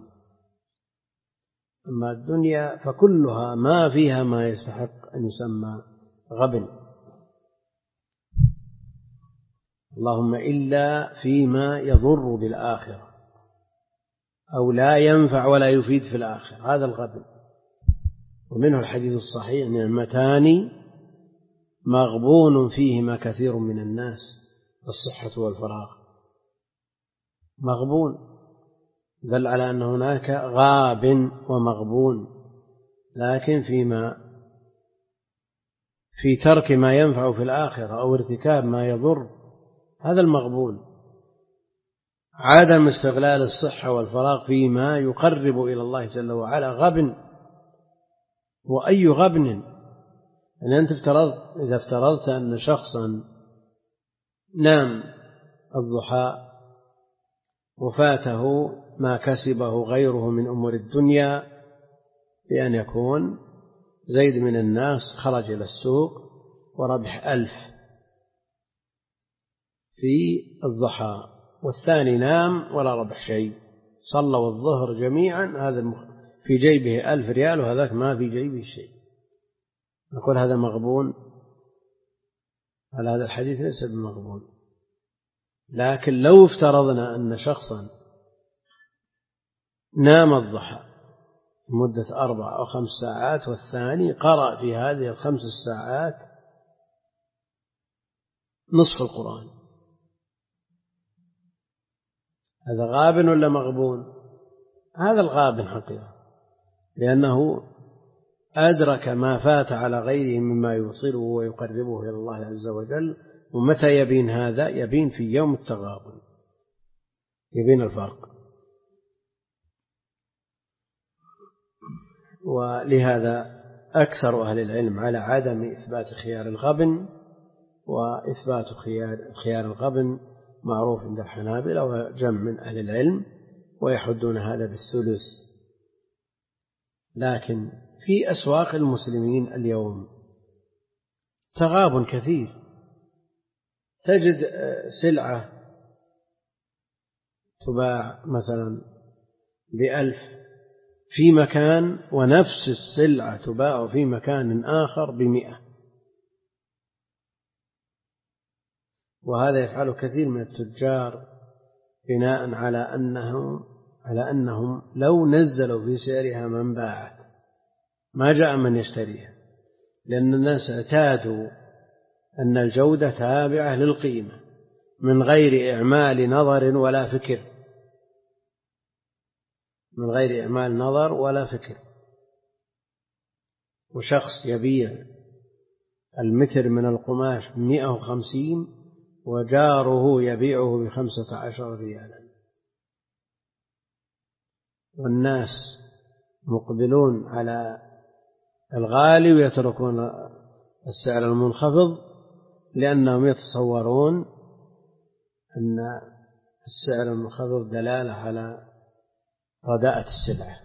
أما الدنيا فكلها ما فيها ما يستحق أن يسمى غبن، اللهم إلا فيما يضر بالآخرة أو لا ينفع ولا يفيد في الآخرة، هذا الغبن. ومنه الحديث الصحيح: نعمتان مغبون فيهما كثير من الناس، الصحة والفراغ. مغبون دل على أن هناك غاب ومغبون، لكن فيما في ترك ما ينفع في الآخرة أو ارتكاب ما يضر، هذا المغبون. عدم استغلال الصحة والفراغ فيما يقرب إلى الله جل وعلا غبن. وأي غبن؟ يعني أنت افترضت إذا افترضت أن شخصا نام الضحى وفاته ما كسبه غيره من أمور الدنيا، بأن يكون زيد من الناس خرج إلى السوق وربح ألف في الضحى، والثاني نام ولا ربح شيء، صلوا الظهر جميعا، هذا في جيبه ألف ريال وهذاك ما في جيبه شيء، نقول هذا مغبون؟ على هذا الحديث ليس بمغبون. لكن لو افترضنا أن شخصا نام الضحى مدة أربع أو خمس ساعات، والثاني قرأ في هذه الخمس الساعات نصف القرآن، هذا غابن ولا مغبون؟ هذا الغابن حقيقة، لأنه أدرك ما فات على غيره مما يوصله ويقربه إلى الله عز وجل. ومتى يبين هذا؟ يبين في يوم التغابن، يبين الفرق. ولهذا أكثر أهل العلم على عدم إثبات خيار الغبن، وإثبات خيار الغبن معروف عند الحنابلة وجمع من أهل العلم، ويحدون هذا بالثلث. لكن في أسواق المسلمين اليوم تغابن كثير، تجد سلعة تباع مثلا بألف في مكان، ونفس السلعة تباع في مكان آخر بمئة، وهذا يفعله كثير من التجار بناء على أنهم على أنهم لو نزلوا في سعرها من باعت ما جاء من يشتريها، لأن الناس اعتادوا أن الجودة تابعة للقيمة من غير إعمال نظر ولا فكر، من غير إعمال نظر ولا فكر. وشخص يبيع المتر من القماش بمئة وخمسين وجاره يبيعه بخمسة عشر ريالا، والناس مقبلون على الغالي ويتركون السعر المنخفض، لأنهم يتصورون أن السعر المنخفض دلالة على رداءة السلعة.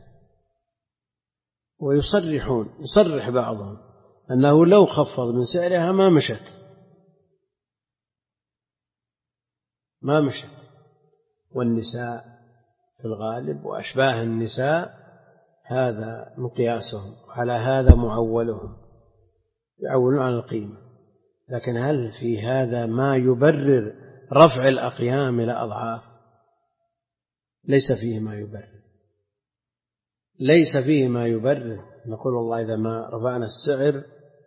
ويصرحون يصرح بعضهم أنه لو خفض من سعرها ما مشت ما مشت والنساء في الغالب وأشباه النساء هذا مقياسهم، على هذا معولهم، يعولون على القيمة. لكن هل في هذا ما يبرر رفع الأقيام إلى أضعاف؟ ليس فيه ما يبرر، ليس فيه ما يبرر. نقول والله إذا ما رفعنا السعر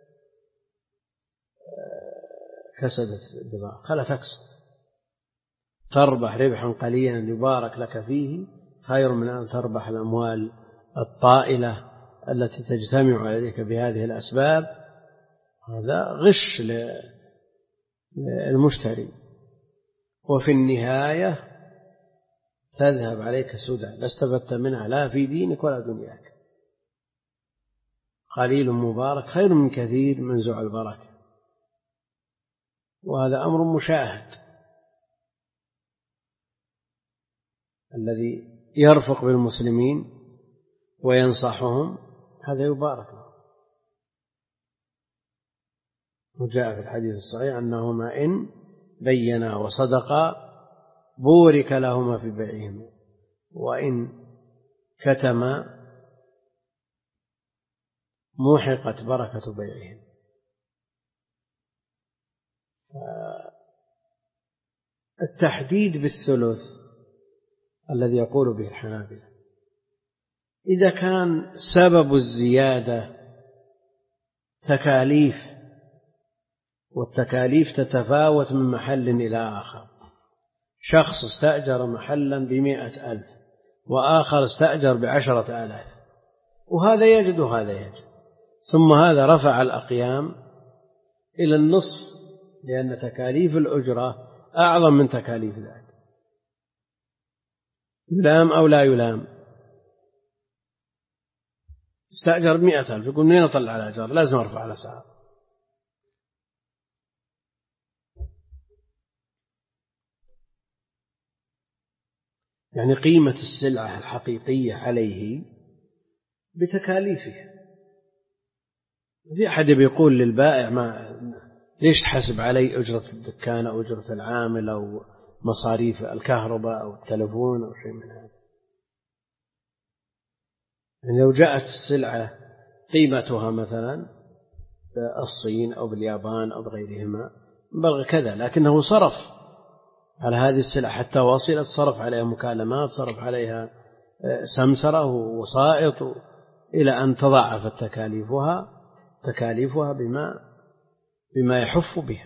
كسدت البضاعة، خلا تكسد، تربح ربحا قليلا يبارك لك فيه خير من أن تربح الأموال الطائلة التي تجتمع عليك بهذه الأسباب. هذا غش للمشتري، وفي النهاية تذهب عليك سدى لا استفدت منها لا في دينك ولا دنياك. قليل مبارك خير من كثير منزوع البركة، وهذا أمر مشاهد. الذي يرفق بالمسلمين وينصحهم هذا يبارك له. وجاء في الحديث الصحيح أنهما إن بينا وصدقا بورك لهما في بيعهما، وإن كتما محقت بركة بيعهما. التحديد بالثلث الذي يقول به الحنابلة إذا كان سبب الزيادة تكاليف، والتكاليف تتفاوت من محل إلى آخر. شخص استأجر محلا بمئة ألف وآخر استأجر بعشرة آلاف، وهذا يجد وهذا يجد، ثم هذا رفع الأقيام إلى النصف لأن تكاليف الأجرة أعظم من تكاليف ذلك. يلام أو لا يلام؟ استأجر بمئة ألف، يقول منين أطلع على الأجار؟ لازم أرفع الأسعار. يعني قيمة السلعة الحقيقية عليه بتكاليفها. في أحد بيقول للبائع ما ليش تحسب علي أجرة الدكان أو أجرة العامل أو مصاريف الكهرباء أو التلفون أو شيء من هذا. يعني لو جاءت السلعة قيمتها مثلا بالصين أو باليابان أو بغيرهما بلغ كذا، لكنه صرف على هذه السلعة حتى وصلت، صرف عليها مكالمات، صرف عليها سمسرة ووسائط إلى أن تضاعفت تكاليفها تكاليفها بما بما يحف بها.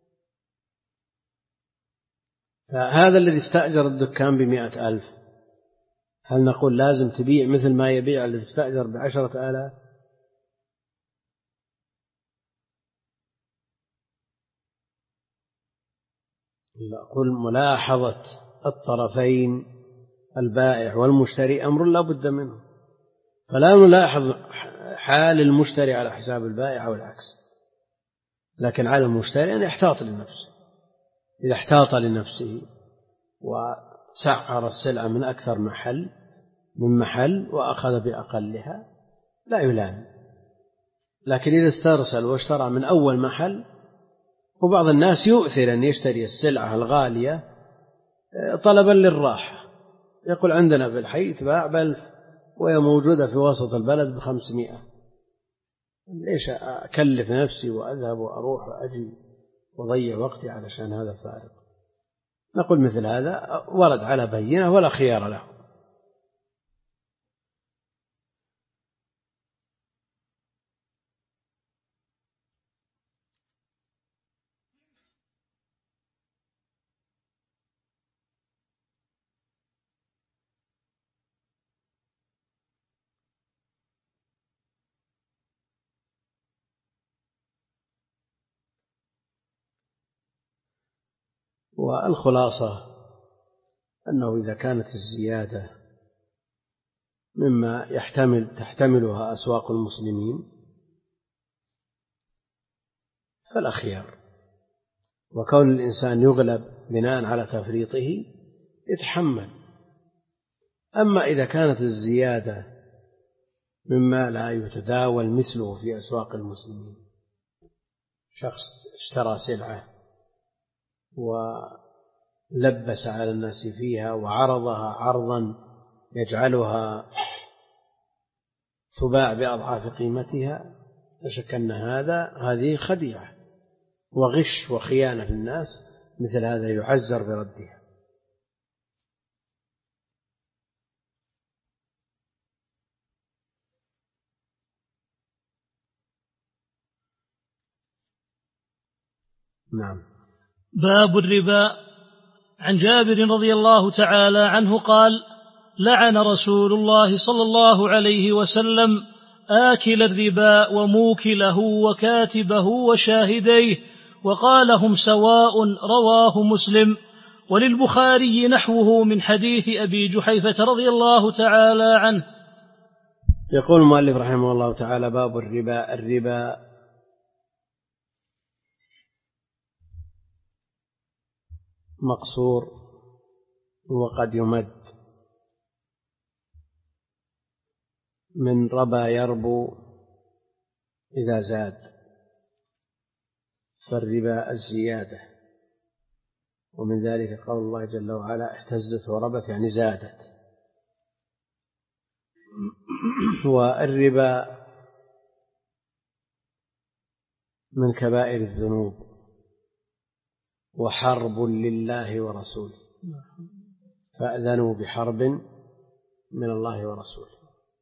فهذا الذي استأجر الدكان بمئة ألف، هل نقول لازم تبيع مثل ما يبيع الذي استأجر بعشرة آلاف؟ نقول ملاحظة الطرفين البائع والمشتري أمر لا بد منه، فلا نلاحظ حال المشتري على حساب البائع أو العكس، لكن على المشتري أن يحتاط لنفسه. إذا احتاط لنفسه وسعر السلعة من أكثر محل من محل وأخذ بأقلها لا يلام. لكن إذا استرسل واشترى من أول محل، وبعض الناس يؤثر أن يشتري السلعة الغالية طلبا للراحة، يقول عندنا في الحي تباع بألف وهي موجودة في وسط البلد بخمسمائة، ليش أكلف نفسي وأذهب وأروح وأجي وضيع وقتي علشان هذا فارق؟ نقول مثل هذا ورد على بينة ولا خيار له. والخلاصة أنه إذا كانت الزيادة مما يحتمل تحتملها أسواق المسلمين فلا خيار، وكون الإنسان يغلب بناء على تفريطه يتحمل. أما إذا كانت الزيادة مما لا يتداول مثله في أسواق المسلمين، شخص اشترى سلعة لبس على الناس فيها وعرضها عرضا يجعلها تباع بأضعاف قيمتها، لا شك أن هذا هذه خديعة وغش وخيانة للناس، مثل هذا يعزر بردها. نعم. باب الربا. عن جابر رضي الله تعالى عنه قال: لعن رسول الله صلى الله عليه وسلم آكل الربا وموكله وكاتبه وشاهديه، وقال: هم سواء. رواه مسلم. وللبخاري نحوه من حديث أبي جحيفة رضي الله تعالى عنه. يقول المؤلف رحمه الله تعالى: باب الربا. الربا مقصور وقد يمد، من ربا يربو إذا زاد، فالربا الزيادة، ومن ذلك قول الله جل وعلا: اهتزت وربت، يعني زادت. والربا من كبائر الذنوب وحرب لله ورسوله، فأذنوا بحرب من الله ورسوله.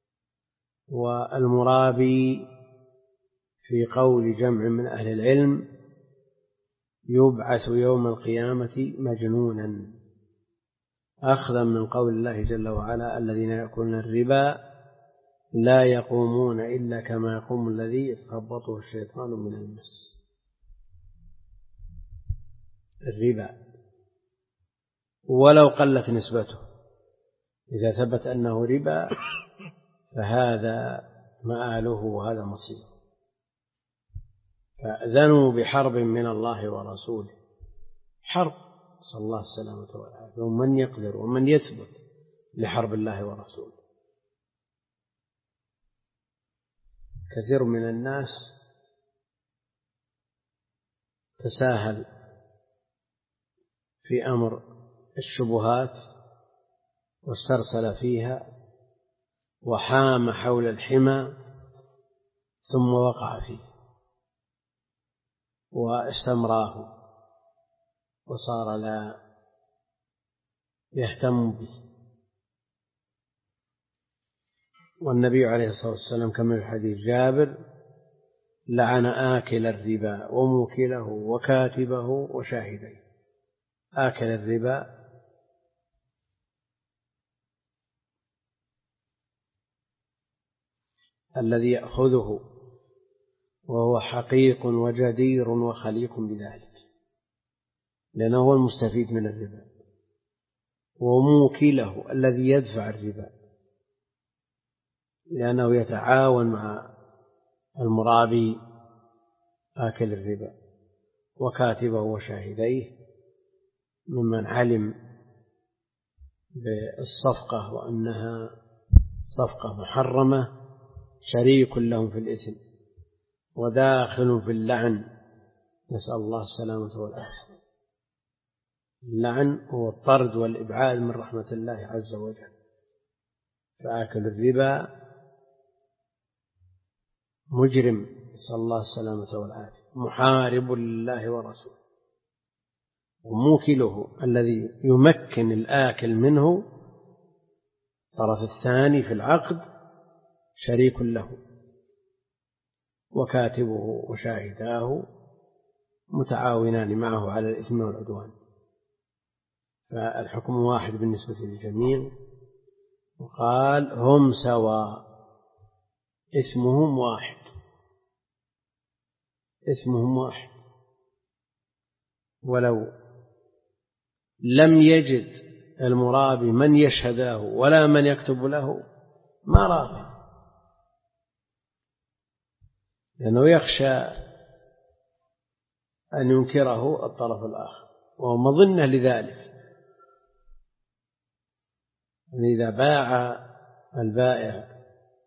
والمرابي في قول جمع من أهل العلم يبعث يوم القيامة مجنونا، أخذا من قول الله جل وعلا: الذين يأكلون الربا لا يقومون إلا كما يقوم الذي يتخبطه الشيطان من المس. الربا ولو قلت نسبته، إذا ثبت أنه ربا فهذا مآله وهذا مصيره. فأذنوا بحرب من الله ورسوله، حرب، صلى الله السلامة والعافية، ومن يقدر ومن يثبت لحرب الله ورسوله. كثير من الناس تساهل في أمر الشبهات واسترسل فيها وحام حول الحمى، ثم وقع فيه واستمراه وصار لا يهتم به. والنبي عليه الصلاة والسلام كما في حديث جابر: لعن آكل الربا وموكله وكاتبه وشاهديه. آكل الربا الذي يأخذه وهو حقيق وجدير وخليق بذلك، لأنه هو المستفيد من الربا، وموكله الذي يدفع الربا، لأنه يتعاون مع المرابي آكل الربا، وكاتبه وشاهديه ممن علم بالصفقة وأنها صفقة محرمة، شريك لهم في الإثم وداخل في اللعن، نسأل الله السلامة والعافية. اللعن هو الطرد والإبعاد من رحمة الله عز وجل. فآكل الربا مجرم، نسأل الله السلامة والعافية، محارب لله ورسوله. وموكله الذي يمكن الآكل منه، الطرف الثاني في العقد، شريك له، وكاتبه وشاهداه متعاونان معه على الإثم والعدوان. فالحكم واحد بالنسبة للجميع. وقال: هم سواء، اسمهم واحد، اسمهم واحد. ولو لم يجد المرابي من يشهد له ولا من يكتب له ما رابه، لأنه يخشى أن ينكره الطرف الآخر، وهو مظنة لذلك. إذا باع البائع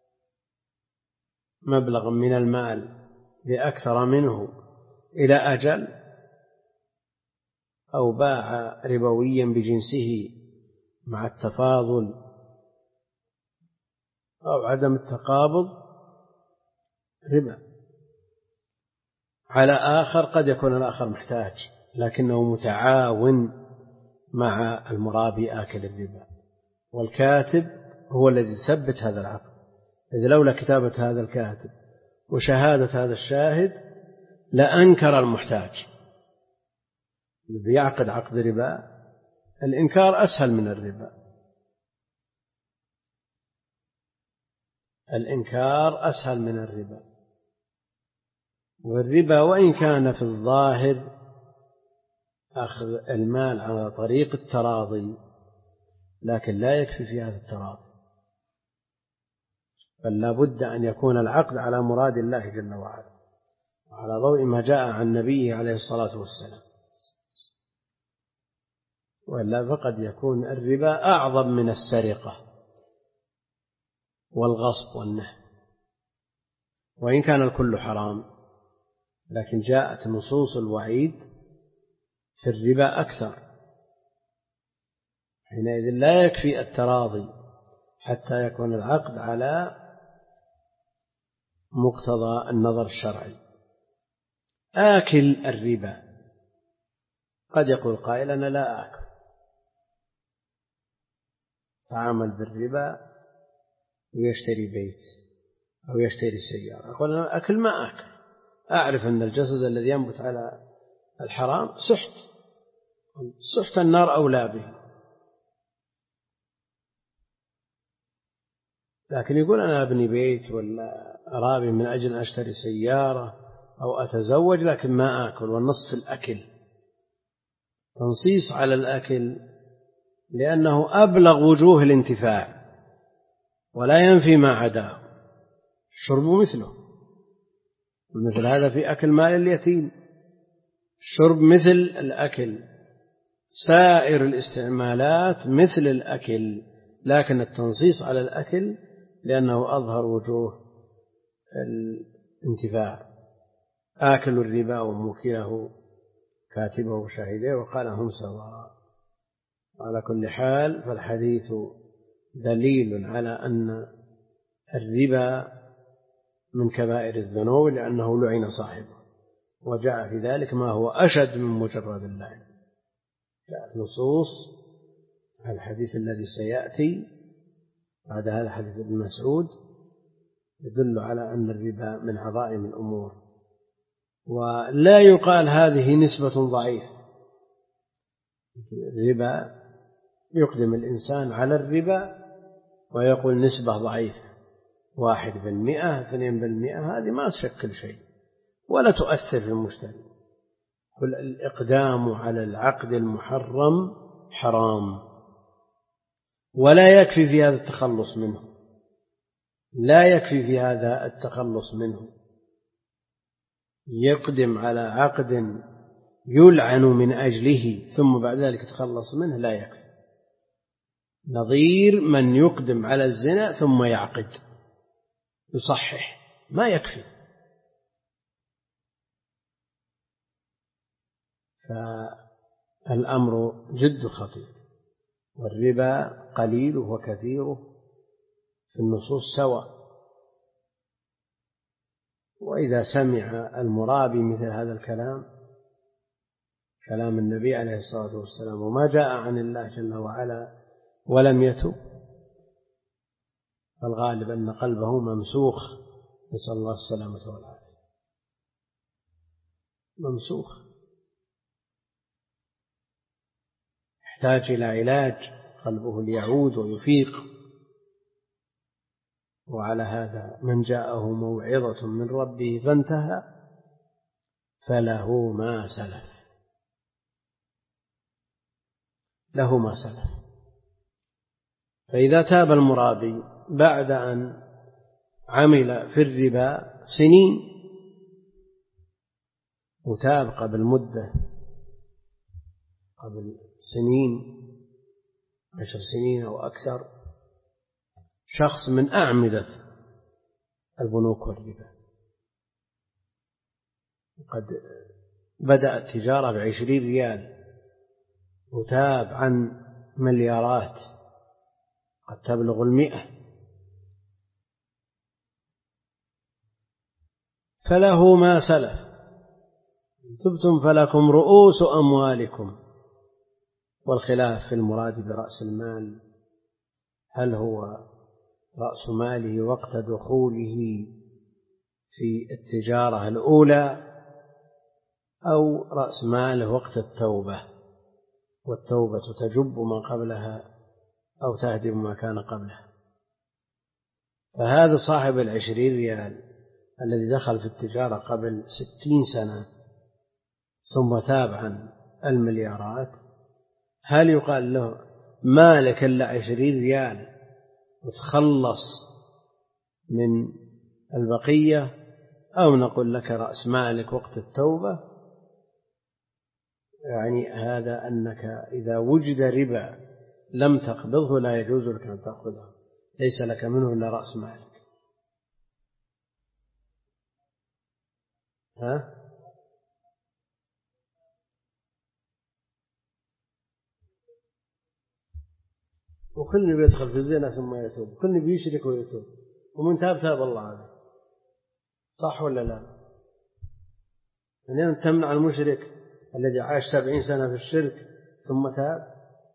مبلغا من المال بأكثر منه إلى أجل، أو باع ربويا بجنسه مع التفاضل أو عدم التقابض ربا، على آخر قد يكون الآخر محتاج لكنه متعاون مع المرابي آكل الربا، والكاتب هو الذي يثبت هذا العقد، إذ لولا كتابة هذا الكاتب وشهادة هذا الشاهد لأنكر المحتاج. الذي يعقد عقد ربا الإنكار أسهل من الربا، الإنكار أسهل من الربا، والربا وإن كان في الظاهر أخذ المال على طريق التراضي لكن لا يكفي في هذا التراضي، بل لا بد أن يكون العقد على مراد الله جل وعلا وعلى ضوء ما جاء عن نبيه عليه الصلاة والسلام، وإلا فقد يكون الربا أعظم من السرقة والغصب والنهب، وإن كان الكل حرام لكن جاءت نصوص الوعيد في الربا أكثر، حينئذ لا يكفي التراضي حتى يكون العقد على مقتضى النظر الشرعي. آكل الربا قد يقول قائل أنا لا آكل، تعامل بالربا ويشتري بيت أو يشتري سيارة، أقول أنا أكل ما آكل، أعرف أن الجسد الذي ينبت على الحرام سحت سحت النار أولى به، لكن يقول أنا أبني بيت ولا أرابي من أجل أن أشتري سيارة أو أتزوج لكن ما آكل، والنص في الأكل، تنصيص على الأكل لأنه أبلغ وجوه الانتفاع ولا ينفي ما عداه، الشرب مثله، مثل هذا في أكل مال اليتيم، الشرب مثل الأكل، سائر الاستعمالات مثل الأكل، لكن التنصيص على الأكل لأنه أظهر وجوه الانتفاع. آكل الربا وموكله كاتبه وشاهديه وقال هم سواء. على كل حال فالحديث دليل على أن الربا من كبائر الذنوب لأنه لعن صاحبه، وجاء في ذلك ما هو أشد من مجرد اللعن، جاءت نصوص الحديث الذي سيأتي بعد هذا حديث ابن مسعود يدل على أن الربا من عظائم الأمور، ولا يقال هذه نسبة ضعيفة. الربا يقدم الإنسان على الربا ويقول نسبة ضعيفة واحد بالمئة اثنين بالمئة، هذه ما تشكل شيء ولا تؤثر في المجتمع. كل الإقدام على العقد المحرم حرام، ولا يكفي في هذا التخلص منه، لا يكفي في هذا التخلص منه، يقدم على عقد يلعن من أجله ثم بعد ذلك يتخلص منه لا يكفي، نظير من يقدم على الزنا ثم يعقد يصحح ما يكفي. فالأمر جد خطير، والربا قليله وكثيره في النصوص سواء، وإذا سمع المرابي مثل هذا الكلام كلام النبي عليه الصلاة والسلام وما جاء عن الله جل وعلا ولم يتب، فالغالب أن قلبه ممسوخ، نسأل الله السلامة والعافية، ممسوخ يحتاج إلى علاج قلبه ليعود ويفيق. وعلى هذا من جاءه موعظة من ربه فانتهى فله ما سلف، له ما سلف. فإذا تاب المرابي بعد أن عمل في الربا سنين وتاب قبل مدة قبل سنين عشر سنين أو أكثر، شخص من أعمدة البنوك والربا قد بدأ التجارة بعشرين ريال وتاب عن مليارات قد تبلغ المئة، فله ما سلف، تبتم فلكم رؤوس أموالكم. والخلاف في المراد برأس المال، هل هو رأس ماله وقت دخوله في التجارة الأولى، أو رأس ماله وقت التوبة، والتوبة تجب ما قبلها أو تهدم ما كان قبلها. فهذا صاحب العشرين ريال الذي دخل في التجارة قبل ستين سنة ثم تاب عن المليارات، هل يقال له مالك إلا عشرين ريال وتخلص من البقية، أو نقول لك رأس مالك وقت التوبة؟ يعني هذا أنك إذا وجد ربا لم تقبضه لا يجوز لك أن تأخذه، ليس لك منه إلا رأس مالك. ها؟ وكل بيدخل في الزنا ثم يتوب، كل بيشرك ويتوب، ومن تاب تاب الله عليه، صح ولا لا؟ يعني تمنع المشرك الذي عاش سبعين سنة في الشرك ثم تاب؟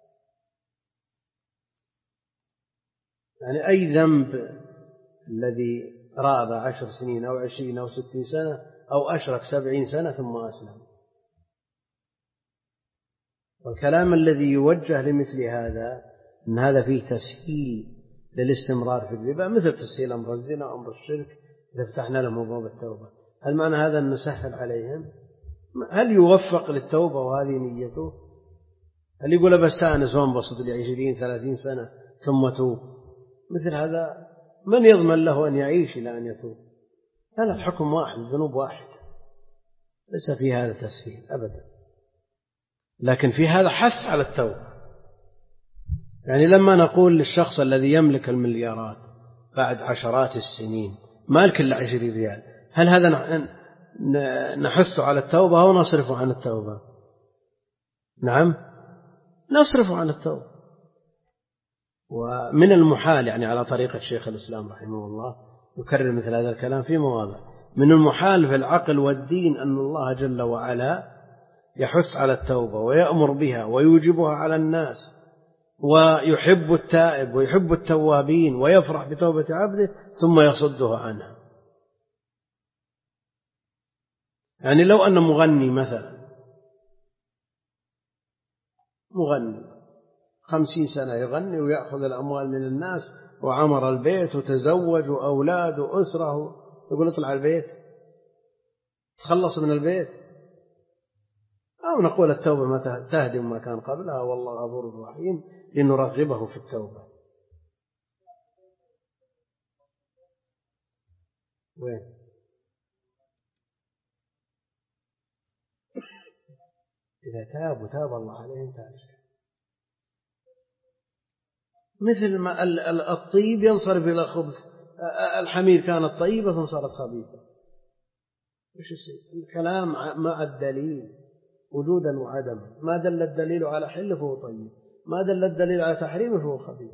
يعني أي ذنب الذي راب عشر سنين أو عشرين أو ستين سنة أو أشرك سبعين سنة ثم أسلم. والكلام الذي يوجه لمثل هذا أن هذا فيه تسهيل للاستمرار في الربا، مثل تسهيل أمر الزنا وأمر الشرك إذا فتحنا لهم أبواب التوبة. هل معنى هذا أن نسهل عليهم؟ هل يوفق للتوبة وهذه نيته؟ هل يقول بستانس وانبسط لعشرين ثلاثين سنة ثم توب؟ مثل هذا من يضمن له أن يعيش إلى أن يتوب؟ هذا الحكم واحد، الذنوب واحد، ليس في هذا تسهيل أبدا، لكن في هذا حث على التوبة. يعني لما نقول للشخص الذي يملك المليارات بعد عشرات السنين مالك إلا عشرين ريال، هل هذا نحث على التوبة أو نصرف عن التوبة؟ نعم، نصرف عن التوبة. ومن المحال، يعني على طريقة شيخ الإسلام رحمه الله يكرر مثل هذا الكلام في مواضع، من المحال في العقل والدين أن الله جل وعلا يحث على التوبة ويأمر بها ويوجبها على الناس، ويحب التائب ويحب التوابين ويفرح بتوبة عبده ثم يصده عنها. يعني لو أن مغني مثلا، مغني خمسين سنة يغني ويأخذ الأموال من الناس وعمر البيت وتزوج وأولاد وأسرة، يقول اطلع البيت تخلص من البيت، أو نقول التوبة ما تهدم ما كان قبلها والله غفور رحيم لنرغبه في التوبة. وين؟ إذا تاب وتاب الله عليه انتهى. مثل ما الطيب ينصرف إلى الخبث، الحمير كانت طيبة ثم صارت خبيثة. إيش يصير؟ الكلام مع الدليل وجودا وعدما، ما دل الدليل على حل فهو طيب، ما دل الدليل على تحريم فهو خبيث.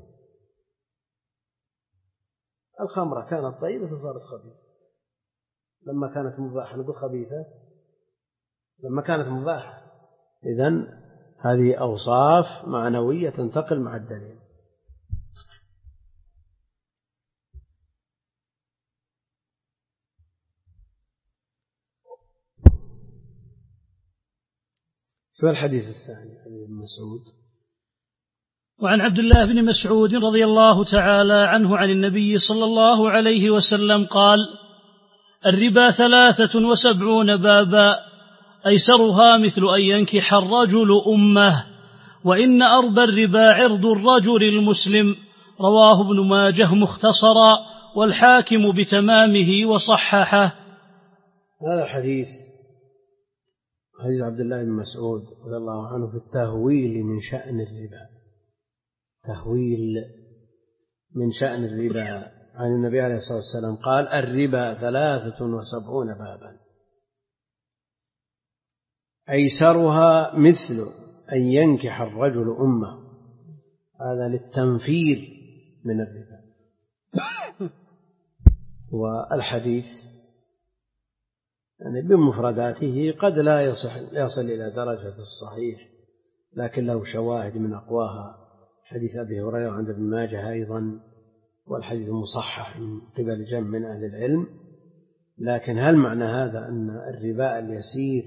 الخمرة كانت طيبة فصارت خبيثة، لما كانت مباحة نقول خبيثة، لما كانت مباحة. إذن هذه أوصاف معنوية تنتقل مع الدليل. شو الحديث الثاني؟ حديث ابن مسعود. وعن عبد الله بن مسعود رضي الله تعالى عنه عن النبي صلى الله عليه وسلم قال: الربا ثلاثة وسبعون بابا، أيسرها مثل أن ينكح الرجل أمه، وإن أربى الربا عرض الرجل المسلم. رواه ابن ماجه مختصرا، والحاكم بتمامه وصححه. هذا الحديث حديث عبد الله بن مسعود رضي الله عنه في التهويل من شأن الربا، تهويل من شأن الربا عن النبي عليه الصلاة والسلام قال: الربا ثلاثة وسبعون بابا، أيسرها مثل أن ينكح الرجل أمه، هذا للتنفير من الربا. والحديث يعني بمفرداته قد لا يصح يصل إلى درجة الصحيح، لكن له شواهد من أقواها حديث أبي هريرة عند ابن ماجه أيضا، والحديث مصحح من قبل جمع من أهل العلم. لكن هل معنى هذا أن الربا اليسير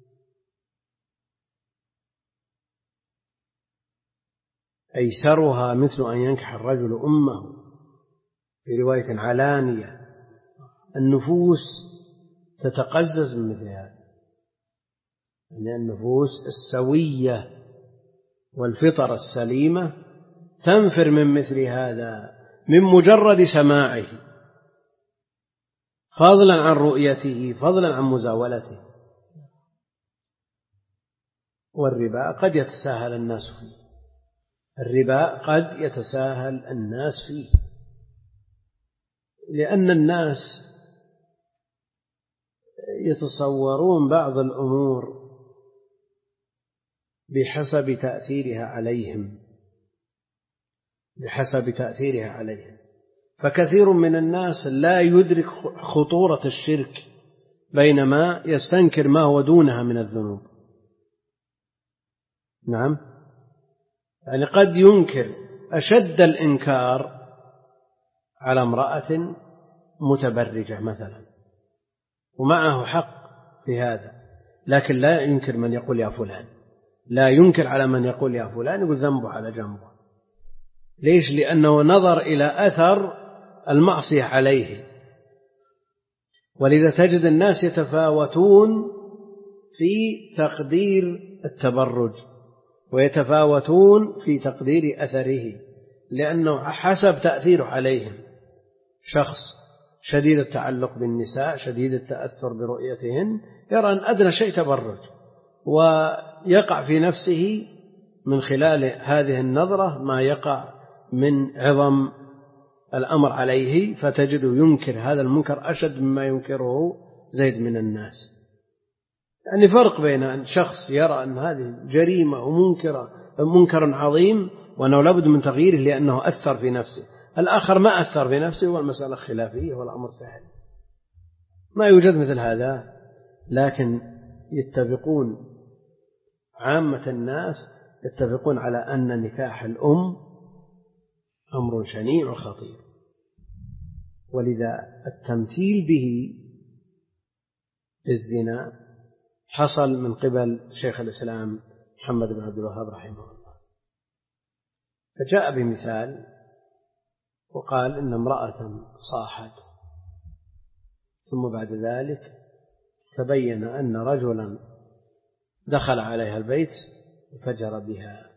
أيسرها مثل أن ينكح الرجل أمه؟ في رواية علانية النفوس تتقزز من مثل هذا، يعني النفوس السوية والفطر السليمة تنفر من مثل هذا من مجرد سماعه، فضلا عن رؤيته، فضلا عن مزاولته. والربا قد يتساهل الناس فيه، الربا قد يتساهل الناس فيه، لأن الناس يتصورون بعض الأمور بحسب تأثيرها عليهم بحسب تأثيرها عليهم فكثير من الناس لا يدرك خطورة الشرك، بينما يستنكر ما هو دونها من الذنوب. نعم، يعني قد ينكر أشد الإنكار على امرأة متبرجة مثلا، ومعه حق في هذا، لكن لا ينكر من يقول يا فلان، لا ينكر على من يقول يا فلان، يقول ذنبه على جنبه. ليش؟ لأنه نظر إلى أثر المعصية عليه. ولذا تجد الناس يتفاوتون في تقدير التبرج، ويتفاوتون في تقدير أثره، لأنه حسب تأثيره عليهم. شخص شديد التعلق بالنساء، شديد التأثر برؤيتهن، يرى أن أدنى شيء تبرج، ويقع في نفسه من خلال هذه النظرة ما يقع من عظم الأمر عليه، فتجده ينكر هذا المنكر أشد مما ينكره زيد من الناس. يعني فرق بين أن شخص يرى أن هذه جريمة ومنكر منكر عظيم وأنه لابد من تغييره لأنه أثر في نفسه، الآخر ما أثر في نفسه والمسألة خلافية والأمر سهل، ما يوجد مثل هذا. لكن يتفقون عامة الناس يتفقون على أن نكاح الأم أمر شنيع وخطير، ولذا التمثيل به بالزنا حصل من قبل شيخ الإسلام محمد بن عبد الوهاب رحمه الله، فجاء بمثال وقال إن امرأة صاحت، ثم بعد ذلك تبين أن رجلا دخل عليها البيت وفجر بها،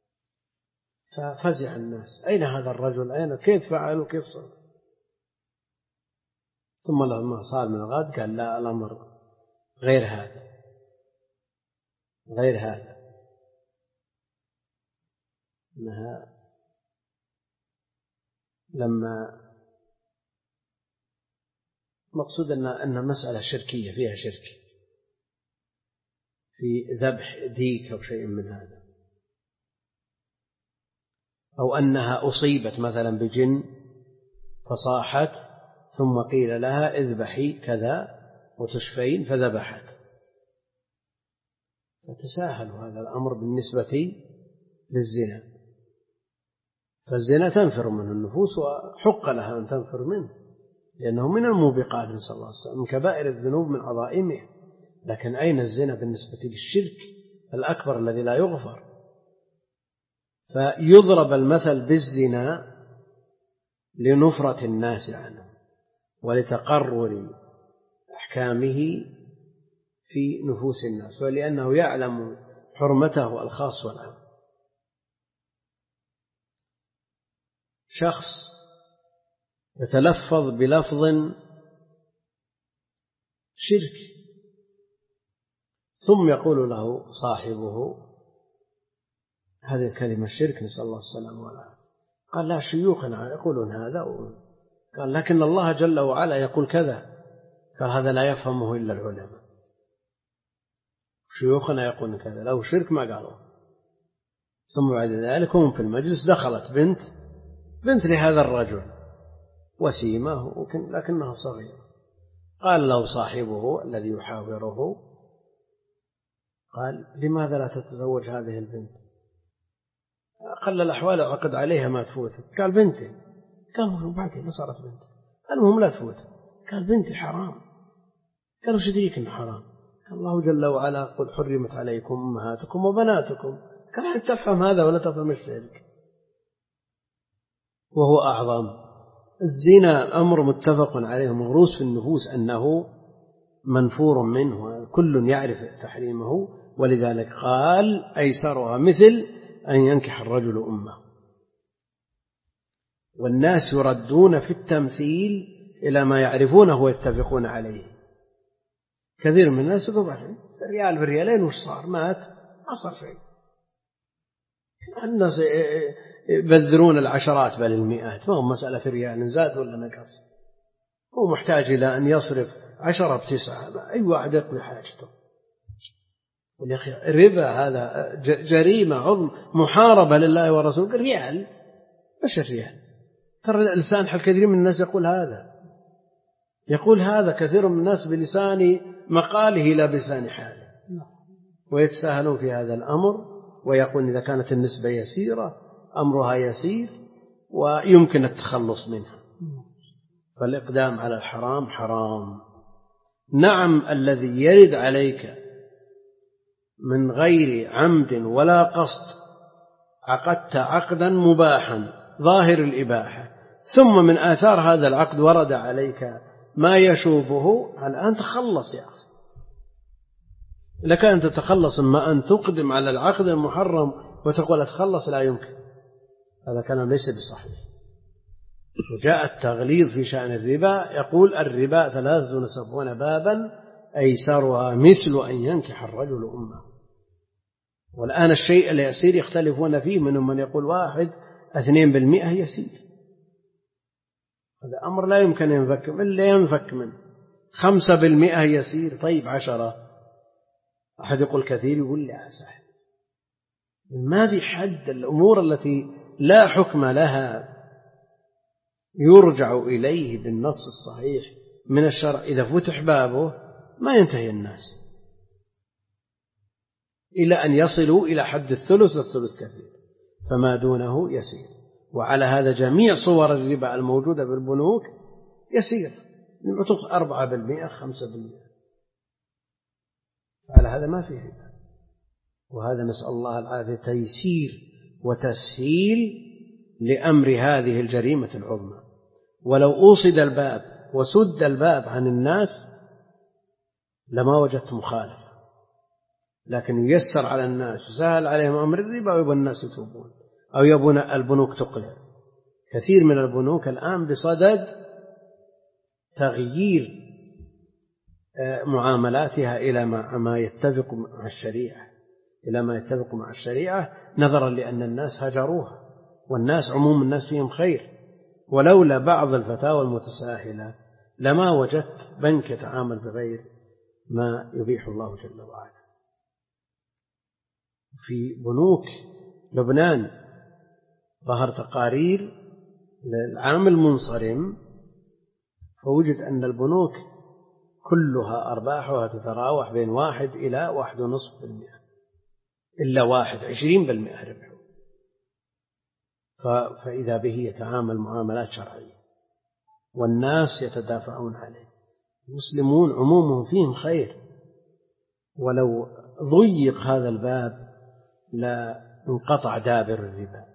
ففزع الناس، أين هذا الرجل؟ أين؟ كيف فعل وكيف صار؟ ثم لما صار من الغد قال لا، الأمر غير هذا غير هذا إنها لما مقصود أن أن مسألة شركية فيها شرك في ذبح ديك أو شيء من هذا، أو أنها أصيبت مثلا بجن فصاحت ثم قيل لها اذبحي كذا وتشفين فذبحت، فتساهل هذا الأمر بالنسبة للزنا. فالزنا تنفر منه النفوس وحق لها أن تنفر منه، لأنه من الموبقات نسأل الله السلامة، من كبائر الذنوب من عظائمها. لكن أين الزنا بالنسبة للشرك الأكبر الذي لا يغفر؟ فيضرب المثل بالزنا لنفرة الناس عنه ولتقرر أحكامه في نفوس الناس، ولأنه يعلم حرمته الخاص والعام. شخص يتلفظ بلفظ شرك ثم يقول له صاحبه هذه الكلمة الشرك، نسأل الله السلامة والعافية. قال لا، شيوخنا يقولون هذا. قال لكن الله جل وعلا يقول كذا. قال هذا لا يفهمه إلا العلماء، شيوخنا يقولون كذا، لو شرك ما قالوا. ثم بعد ذلك هم في المجلس دخلت بنت بنت لهذا الرجل وسيمة لكنها صغيرة. قال له صاحبه الذي يحاوره قال لماذا لا تتزوج هذه البنت؟ أقل الأحوال عقد عليها ما تفوت. قال بنتي. قال بعدين ما صارت بنتي. المهم لا تفوت. قال بنتي حرام. قالوا شديك إن حرام. قال الله جل وعلا قل حرمت عليكم أمهاتكم وبناتكم. قال حتى تفهم هذا ولا تفهم الشرك. وهو أعظم. الزنا أمر متفق عليه مغروس في النفوس أنه منفور منه كل يعرف تحريمه، ولذلك قال أيسرها مثل أن ينكح الرجل أمه. والناس يردون في التمثيل إلى ما يعرفونه ويتفقون عليه. كثير من الناس يقول ريال بالريالين وش صار؟ مات ما صار شيء. الناس يبذرون العشرات بل المئات، ما هو مسألة في ريال زاد ولا نقص. هو محتاج إلى أن يصرف عشرة بتسعة، أي واحد يقضي حاجته. يا أخي الربا هذا جريمة عظمى محاربة لله ورسوله. ريال مش الريال. ترى لسان حال كثير من الناس يقول هذا يقول هذا كثير من الناس بلسان مقاله لا بلسان حاله، ويتساهلون في هذا الأمر ويقول إذا كانت النسبة يسيرة أمرها يسير ويمكن التخلص منها، فالإقدام على الحرام حرام. نعم الذي يرد عليك من غير عمد ولا قصد عقدت عقدا مباحا ظاهر الإباحة، ثم من آثار هذا العقد ورد عليك ما يشوبه، الآن تخلص يا أخي. لك أن تتخلص ما أن تقدم على العقد المحرم وتقول أتخلص، لا يمكن، هذا كلام ليس بصحيح. وجاء التغليظ في شأن الربا، يقول الربا ثلاثة وسبعون بابا أيسرها مثل أن ينكح الرجل أمه. والآن الشيء اليسير يختلفون فيه، منهم من يقول واحد اثنين بالمئة يسير، هذا أمر لا يمكن أن ينفك من لا ينفك منه. خمسة بالمئة يسير، طيب عشرة، أحد يقول كثير يقول لا صح. ما في حد. الأمور التي لا حكم لها يرجع إليه بالنص الصحيح من الشرع، إذا فتح بابه ما ينتهي الناس إلى أن يصلوا إلى حد الثلث، والثلث كثير، فما دونه يسير. وعلى هذا جميع صور الربا الموجودة بالبنوك يسير، نعطوك أربعة بالمئة خمسة بالمئة، على هذا ما فيه ربا. وهذا نسأل الله العافية تيسير وتسهيل لأمر هذه الجريمة العظمى. ولو أوصد الباب وسد الباب عن الناس لما وجدت مخالفة، لكن ييسر على الناس وسهل عليهم أمر الربا ويبقى الناس يتوبون أو يبون البنوك تقلع. كثير من البنوك الآن بصدد تغيير معاملاتها إلى ما يتفق مع الشريعة إلى ما يتفق مع الشريعة نظرا لأن الناس هجروها، والناس عموم الناس فيهم خير. ولولا بعض الفتاوى المتساهلة لما وجدت بنك يتعامل بغير ما يبيح الله جل وعلا. في بنوك لبنان ظهر تقارير للعام المنصرم، فوجد أن البنوك كلها أرباحها تتراوح بين واحد إلى واحد ونصف بالمئة، إلا واحد عشرين بالمئة ربحه. فإذا به يتعامل معاملات شرعية والناس يتدافعون عليه. المسلمون عمومهم فيهم خير، ولو ضيق هذا الباب لا انقطع دابر الربا.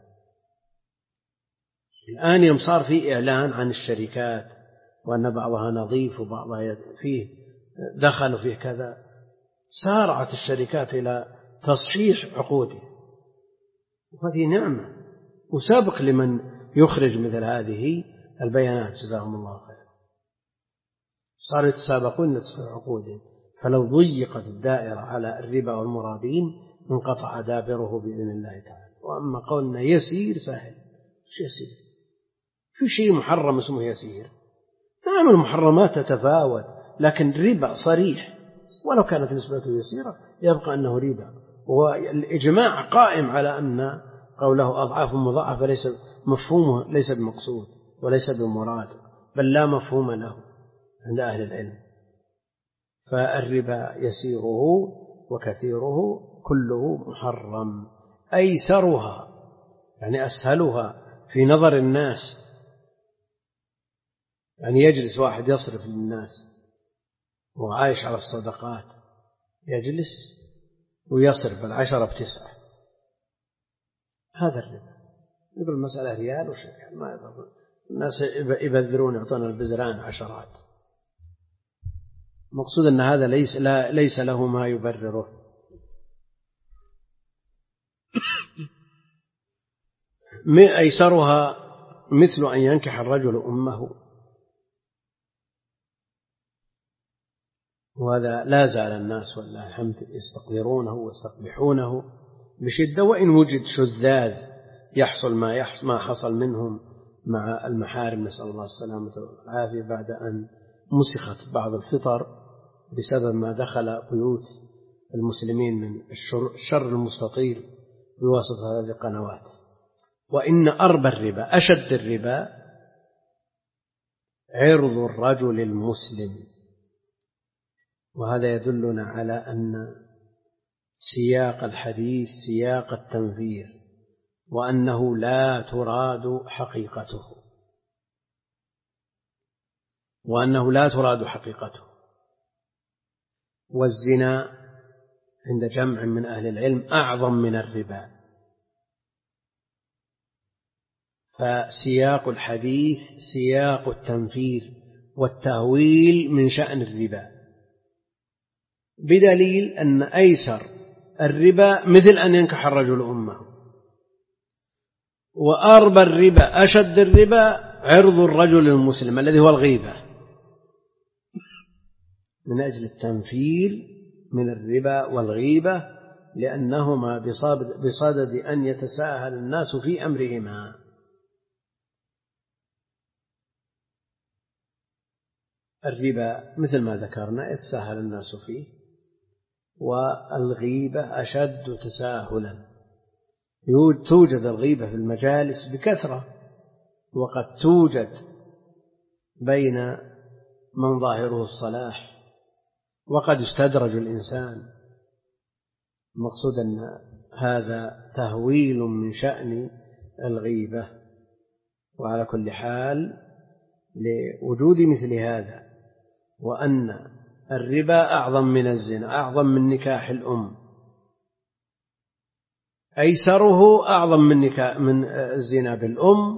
الآن يوم صار في إعلان عن الشركات وأن بعضها نظيف وبعضها فيه دخل فيه كذا، سارعت الشركات إلى تصحيح عقودها، وهذه نعمة وسابق لمن يخرج مثل هذه البيانات جزاهم الله خير. صاروا يتسابقون لتصحيح عقودهم، فلو ضيقت الدائرة على الربا والمرابين انقطع دابره بإذن الله تعالى. وأما قولنا يسير سهل، شو يسير؟ في شيء محرم اسمه يسير؟ نعم المحرمات تتفاوت، لكن الربا صريح ولو كانت نسبته يسيرة يبقى أنه ربا. والإجماع قائم على أن قوله أضعاف مضاعفة ليس مفهومه ليس بمقصود وليس بمراد، بل لا مفهوم له عند أهل العلم. فالربا يسيره وكثيره كله محرم. أيسرها يعني أسهلها في نظر الناس، يعني يجلس واحد يصرف للناس وعايش على الصدقات، يجلس ويصرف العشرة بتسعة، هذا الربا. يقول المسألة ريال وشيء ما يضر، الناس يبذرون يعطون البذران عشرات. مقصود أن هذا ليس, لا ليس له ما يبرره. أيسرها مثل أن ينكح الرجل أمه، وهذا لا زال الناس والله الحمد يستقدرونه ويستقبحونه بشدة، وإن وجد شذاذ يحصل ما يحصل ما حصل منهم مع المحارم، نسأل الله السلامة والعافية، بعد أن مسخت بعض الفطر بسبب ما دخل بيوت المسلمين من الشر المستطيل بواسطة هذه القنوات. وإن أربى الربا أشد الربا عرض الرجل المسلم، وهذا يدلنا على أن سياق الحديث سياق التنفير، وأنه لا تراد حقيقته وأنه لا تراد حقيقته والزنا عند جمع من أهل العلم أعظم من الربا. فسياق الحديث سياق التنفير والتهويل من شأن الربا، بدليل أن أيسر الربا مثل أن ينكح الرجل أمه، وأربى الربا أشد الربا عرض الرجل المسلم الذي هو الغيبة، من أجل التنفير من الربا والغيبة، لأنهما بصدد أن يتساهل الناس في أمرهما. الربا مثل ما ذكرنا يتساهل الناس فيه، والغيبة أشد تساهلا. توجد الغيبة في المجالس بكثرة، وقد توجد بين من ظاهره الصلاح، وقد استدرج الإنسان. المقصود أن هذا تهويل من شأن الغيبة. وعلى كل حال لوجود مثل هذا، وأن الربا أعظم من الزنا، أعظم من نكاح الأم، أيسره أعظم من نكاح من الزنا بالأم،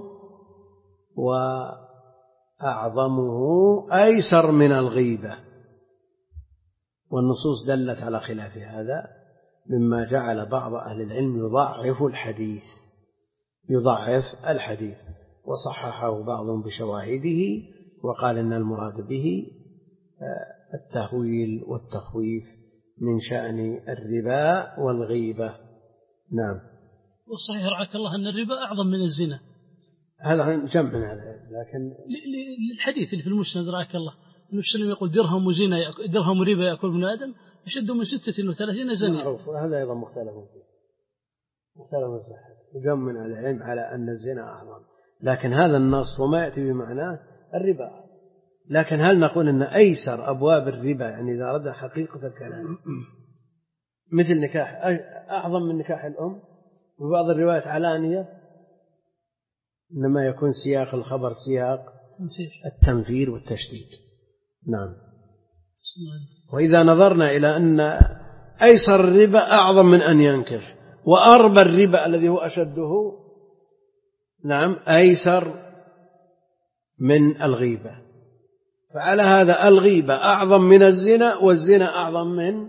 وأعظمه أيسر من الغيبة. والنصوص دلت على خلاف هذا، مما جعل بعض أهل العلم يضعف الحديث يضعف الحديث وصححه بعضهم بشواهده، وقال إن المراد به التهويل والتخويف من شأن الربا والغيبة. نعم. والصحيح رعاك الله أن الربا أعظم من الزنا، هذا جمع من هذا، لكن الحديث اللي في المسند رعاك الله النبي صلى الله عليه وسلم يقول درهم وزنا درهم ربا يأكل ابن آدم أشد من ستة وثلاثين زنيا. معروف، وهذا أيضا مختلف فيه مختلف صحيح، وجمع من العلم على أن الزنا أعظم، لكن هذا النص وما يأتي بمعناه الربا. لكن هل نقول أن أيسر أبواب الربا يعني إذا أردنا حقيقة الكلام مثل نكاح أعظم من نكاح الأم؟ وبعض الروايات علانية، إنما يكون سياق الخبر سياق التنفير والتشديد. نعم. وإذا نظرنا إلى أن أيسر الربا أعظم من أن ينكح، وأربى الربا الذي هو أشده نعم أيسر من الغيبة، فعلى هذا الغيبة أعظم من الزنا، والزنا أعظم من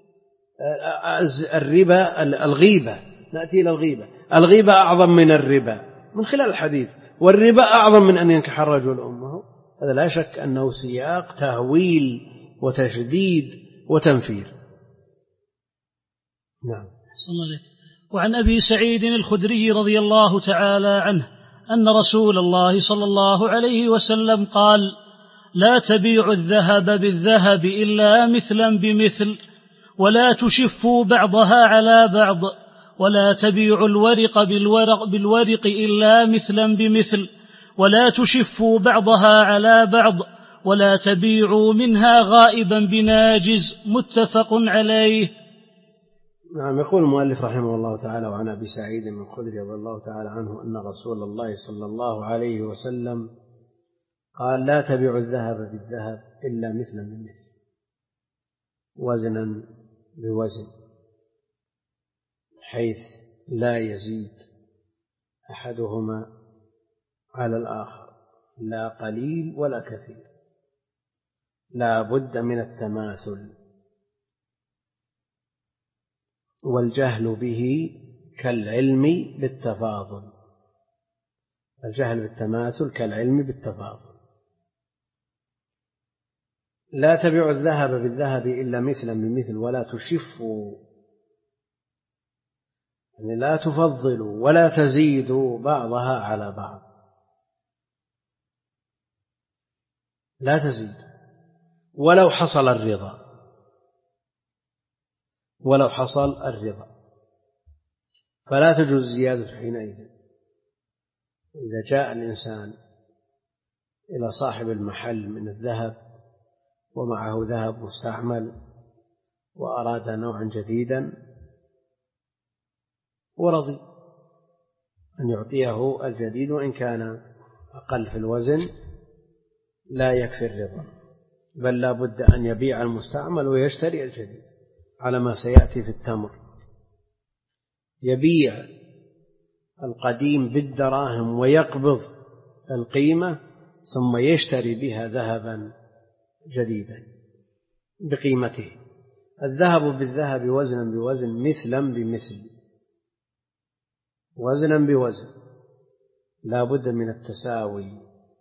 الربا. الغيبة نأتي إلى الغيبة، الغيبة أعظم من الربا من خلال الحديث، والربا أعظم من أن ينكح الرجل أمه. هذا لا شك أنه سياق تهويل وتشديد وتنفير. نعم. وعن أبي سعيد الخدري رضي الله تعالى عنه أن رسول الله صلى الله عليه وسلم قال: لا تبيعوا الذهب بالذهب إلا مثلا بمثل، ولا تشفوا بعضها على بعض، ولا تبيعوا الورق بالورق, بالورق إلا مثلا بمثل، ولا تشفوا بعضها على بعض، ولا تبيعوا منها غائبا بناجز. متفق عليه. نعم. يقول المؤلف رحمه الله تعالى: وعن أبي سعيد الخدري رضي الله تعالى عنه أن رسول الله صلى الله عليه وسلم قال: لا تبيعوا الذهب بالذهب إلا مثلا بمثل، وزنا بوزن، حيث لا يزيد أحدهما على الآخر، لا قليل ولا كثير، لا بد من التماثل. والجهل به كالعلم بالتفاضل، الجهل بالتماثل كالعلم بالتفاضل. لا تبيعوا الذهب بالذهب إلا مثلا بمثل، ولا تشفوا، يعني لا تفضلوا ولا تزيدوا بعضها على بعض، لا تزيد ولو حصل الرضا، ولو حصل الرضا فلا تجوز الزيادة حينئذ. إذا جاء الإنسان إلى صاحب المحل من الذهب ومعه ذهب مستعمل وأراد نوعا جديدا ورضي أن يعطيه الجديد، وإن كان أقل في الوزن لا يكفي الرضا، بل لا بد أن يبيع المستعمل ويشتري الجديد، على ما سيأتي في التمر. يبيع القديم بالدراهم ويقبض القيمة، ثم يشتري بها ذهبا جديدا بقيمته. الذهب بالذهب وزنا بوزن، مثلا بمثل، وزنا بوزن، لا بد من التساوي.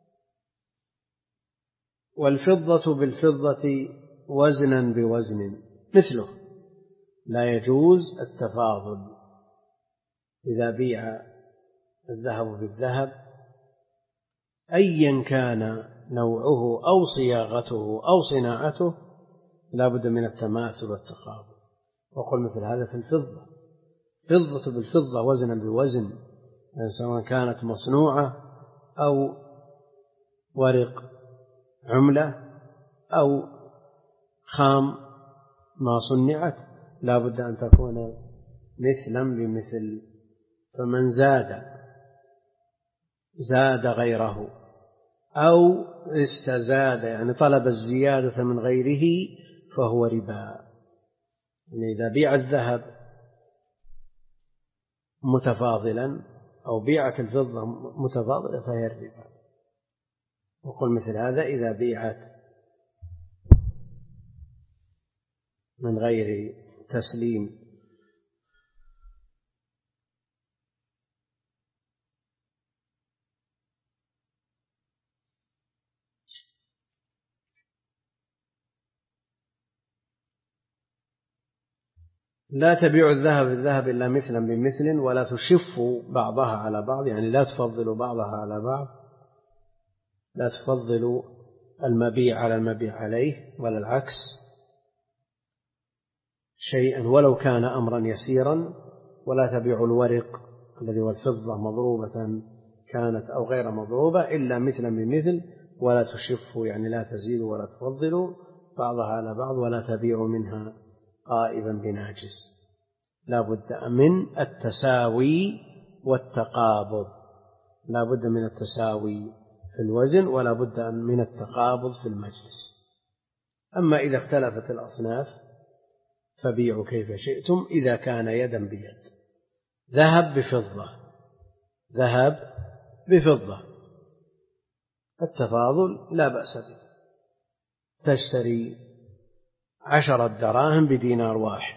والفضة بالفضة وزنا بوزن مثله، لا يجوز التفاضل. إذا بيع الذهب بالذهب أيا كان نوعه أو صياغته أو صناعته لا بد من التماثل والتقابل. وقل مثل هذا في الفضة، فضة بالفضة وزنا بوزن، يعني سواء كانت مصنوعة أو ورق عملة أو خام ما صنعت، لا بد أن تكون مثلا بمثل. فمن زاد زاد غيره أو استزاد، يعني طلب الزيادة من غيره، فهو ربا. يعني إذا بيع الذهب متفاضلا أو بيعت الفضة متفاضلة فهي الربا. وقل مثل هذا إذا بيعت من غير تسليم لا تبيعوا الذهب بالذهب إلا مثلا بمثل، ولا تشفوا بعضها على بعض، يعني لا تفضلوا بعضها على بعض، لا تفضلوا المبيع على المبيع عليه ولا العكس شيئا ولو كان أمرا يسيرا. ولا تبيعوا الورق الذي هو الفضة مضروبة كانت أو غير مضروبة إلا مثلا بمثل، ولا تشفوا، يعني لا تزيدوا ولا تفضلوا بعضها على بعض، ولا تبيعوا منها غائبا بناجز. لا بد من التساوي والتقابض، لا بد من التساوي في الوزن، ولا بد من التقابض في المجلس. أما إذا اختلفت الأصناف فبيعوا كيف شئتم إذا كان يدا بيد، ذهب بفضة، ذهب بفضة، التفاضل لا بأس به. تشتري عشرة دراهم بدينار واحد،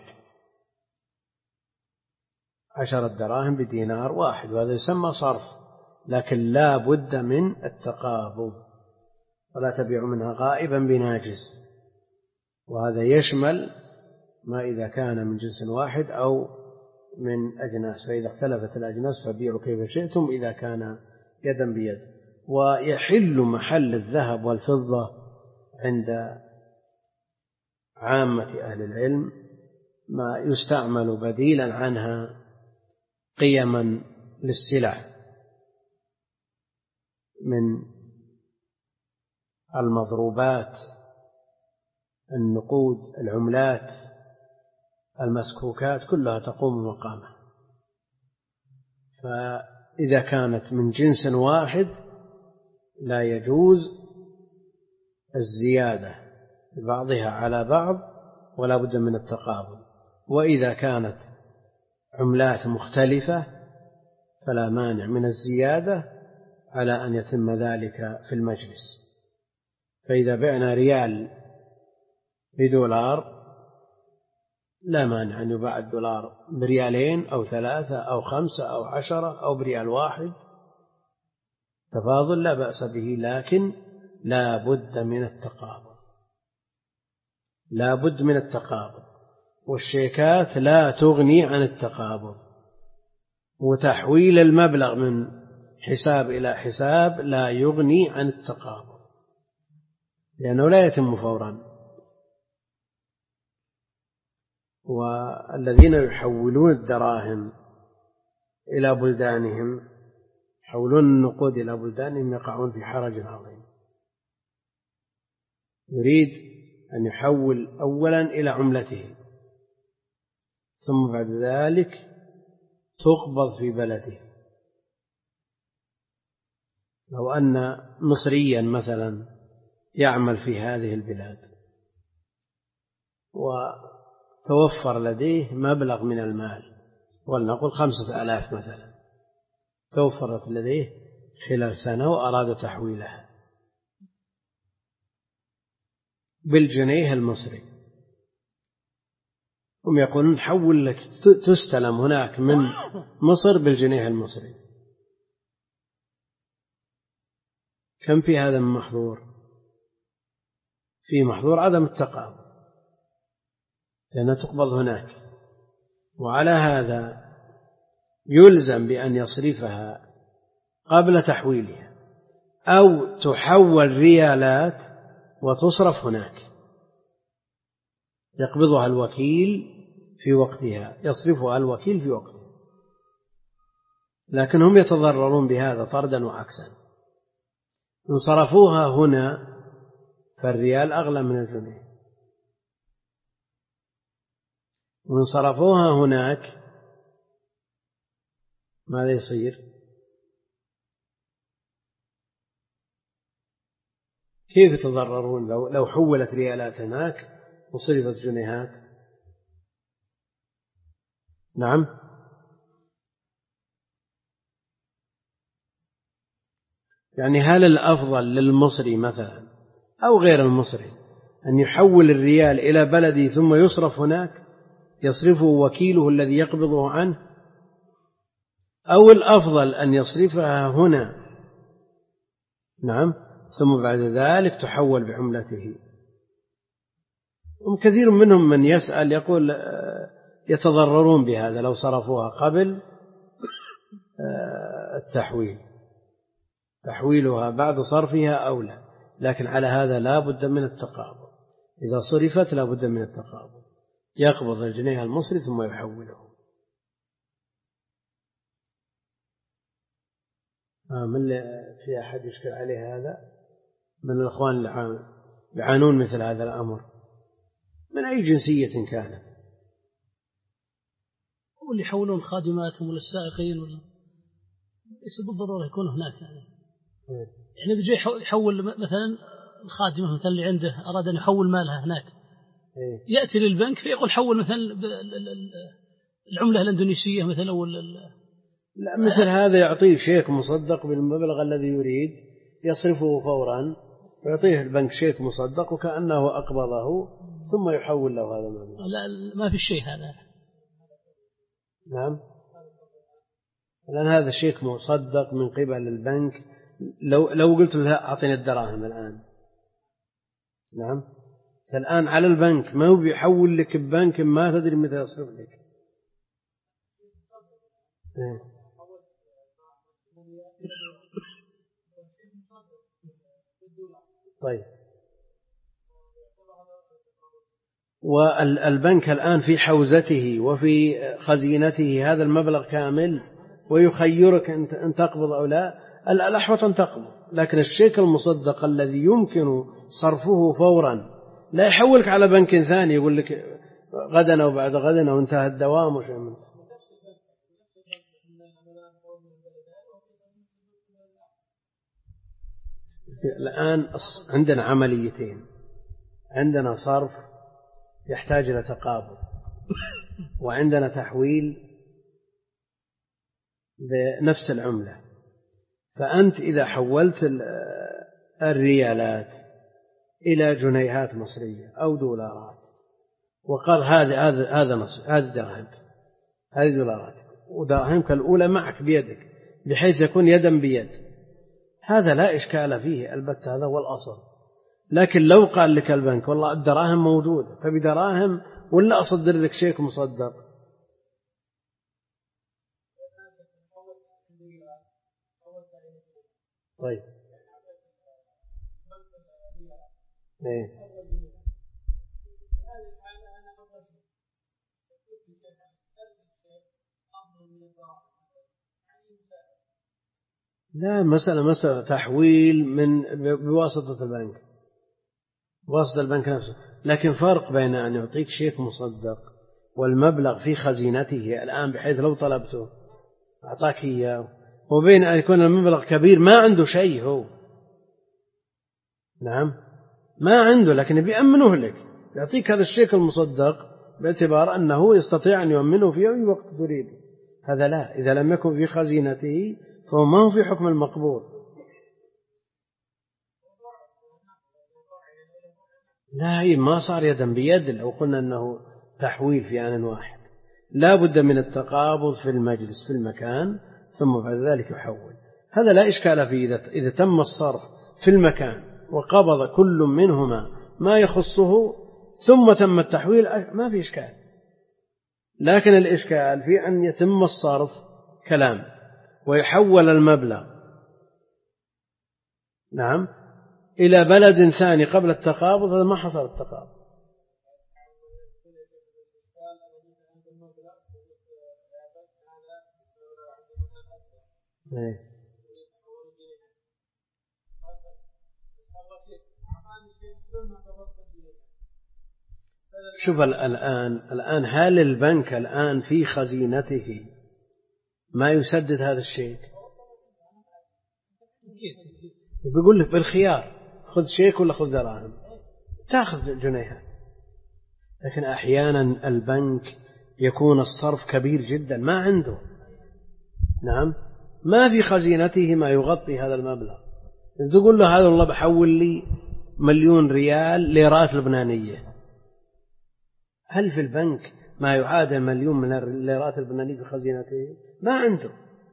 عشرة دراهم بدينار واحد، وهذا يسمى صرف، لكن لا بد من التقابض. ولا تبيع منها غائبا بناجز، وهذا يشمل ما إذا كان من جنس واحد أو من أجناس. فإذا اختلفت الأجناس فبيعوا كيف شئتم إذا كان يدا بيد. ويحل محل الذهب والفضة عند عامة أهل العلم ما يستعمل بديلا عنها قيما للسلع من المضروبات، النقود، العملات، المسكوكات، كلها تقوم مقامه. فإذا كانت من جنس واحد لا يجوز الزيادة ببعضها على بعض ولا بد من التقابل. وإذا كانت عملات مختلفة فلا مانع من الزيادة على أن يتم ذلك في المجلس. فإذا بعنا ريال بدولار لا مانع أن يباع الدولار بريالين أو ثلاثة أو خمسة أو عشرة أو بريال واحد، تفاضل لا بأس به، لكن لا بد من التقابل، لا بد من التقابل. والشيكات لا تغني عن التقابل، وتحويل المبلغ من حساب إلى حساب لا يغني عن التقابل، لأنه لا يتم فورا. والذين يحولون الدراهم إلى بلدانهم، يحولون النقود إلى بلدانهم، يقعون في حرج عظيم. يريد أن يحول أولا إلى عملته، ثم بعد ذلك تقبض في بلده. لو أن مصريا مثلا يعمل في هذه البلاد وتوفر لديه مبلغ من المال، ولنقل خمسة آلاف مثلا، توفرت لديه خلال سنة وأراد تحويلها بالجنيه المصري، هم يقولون نحول لك، تستلم هناك من مصر بالجنيه المصري. كم في هذا من محظور؟ في محظور عدم التقابل، لأنها تقبض هناك، وعلى هذا يلزم بأن يصرفها قبل تحويلها، أو تحول ريالات وتصرف هناك، يقبضها الوكيل في وقتها، يصرفها الوكيل في وقتها. لكن هم يتضررون بهذا طردا وعكسا. إن صرفوها هنا فالريال أغلى من الجنيه، وإن صرفوها هناك ماذا يصير؟ كيف يتضررون لو لو حولت ريالات هناك وصرفت جنيهات؟ نعم. يعني هل الأفضل للمصري مثلا أو غير المصري أن يحول الريال إلى بلده ثم يصرف هناك، يصرفه وكيله الذي يقبضه عنه، أو الأفضل أن يصرفها هنا نعم ثم بعد ذلك تحول بعملته؟ وكثير منهم من يسأل يقول يتضررون بهذا لو صرفوها قبل التحويل، تحويلها بعد صرفها أولى، لكن على هذا لا بد من التقابل. إذا صرفت لا بد من التقابل، يقبض الجنيه المصري ثم يحوله. آه من في أحد يشكل عليه هذا من الأخوان اللي يعانون مثل هذا الأمر من أي جنسية كانت؟ واللي يحولون خادماتهم ولا السائقين ولا ليس بالضرورة يكون هناك يعني. يعني إذا جاء يحول مثلا الخادمة مثلا اللي عنده أراد أن يحول مالها هناك، يأتي للبنك فيقول حول مثلا العملة الإندونيسية مثلا ولا لا، مثل هذا يعطيه شيك مصدق بالمبلغ الذي يريد يصرفه فورا، ويعطيه البنك شيك مصدق وكأنه أقبضه ثم يحول له هذا المبلغ. لا ما في شيء هذا. نعم، لأن هذا شيك مصدق من قبل البنك. لو لو قلت له أعطيني الدراهم الآن، نعم، الآن على البنك ما هو بيحول لك ببنك ما تدري متى يصرف لك. طيب والبنك الآن في حوزته وفي خزينته هذا المبلغ كامل ويخيرك أن تقبض أو لا، الأحوط أن تقبض. لكن الشيك المصدق الذي يمكن صرفه فورا لا يحولك على بنك ثاني يقول لك غدا أو بعد غدا وانتهى الدوام وشيء منه. الآن عندنا عمليتين، عندنا صرف يحتاج إلى تقابض، وعندنا تحويل بنفس العملة. فأنت إذا حولت الريالات إلى جنيهات مصرية أو دولارات وقال هذا هذا هذا نص هذه دراهم هذه دولارات ودراهمك الأولى معك بيدك بحيث يكون يدا بيد، هذا لا إشكال فيه البتة، هذا هو الأصل. لكن لو قال لك البنك والله الدراهم موجودة تبي دراهم ولا أصدر لك شيك مصدق، طيب ايه لا، مسألة مسألة تحويل من بواسطة البنك، بواسطة البنك نفسه. لكن فرق بين أن يعطيك شيك مصدق والمبلغ في خزينته الآن بحيث لو طلبته أعطاك إياه، وبين أن يكون المبلغ كبير ما عنده شيء هو، نعم ما عنده لكن بيأمنه لك، يعطيك هذا الشيك المصدق باعتبار أنه يستطيع أن يؤمنه في أي وقت تريد. هذا لا، إذا لم يكن في خزينته فهو ما هو في حكم المقبول. لا، ما صار يدا بيد. لو قلنا أنه تحويل في آن واحد لا بد من التقابض في المجلس في المكان ثم بعد ذلك يحول، هذا لا إشكال فيه. إذا تم الصرف في المكان وقبض كل منهما ما يخصه ثم تم التحويل ما في إشكال. لكن الإشكال في أن يتم الصرف كلام ويحول المبلغ نعم إلى بلد ثاني قبل التقابض، هذا ما حصل التقابض. شوف الآن الآن هل البنك الآن في خزينته ما يسدد هذا الشيك؟ بيقول لك بالخيار خذ شيك ولا خذ دراهم، تأخذ جنيهات. لكن أحيانا البنك يكون الصرف كبير جدا ما عنده، نعم ما في خزينته ما يغطي هذا المبلغ، تقول له هذا والله بحول لي مليون ريال ليرات لبنانية، هل في البنك ما يعادل مليون من الليرات اللبنانية في خزينته؟ ما عنده،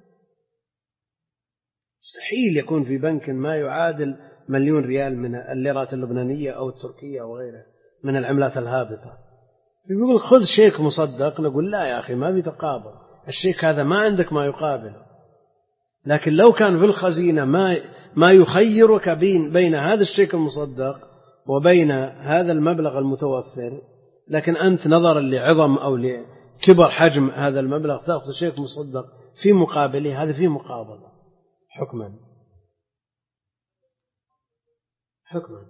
مستحيل يكون في بنك ما يعادل مليون ريال من الليرات اللبنانية أو التركية أو غيرها من العملات الهابطة. يقول خذ شيك مصدق، نقول لا يا أخي ما في تقابل، الشيك هذا ما عندك ما يقابله. لكن لو كان في الخزينة ما ما يخيرك بين بين هذا الشيك المصدق وبين هذا المبلغ المتوفر، لكن أنت نظرا لعظم أو لكبر حجم هذا المبلغ تأخذ شيك مصدق في مقابله، هذا في مقابلة حكما حكما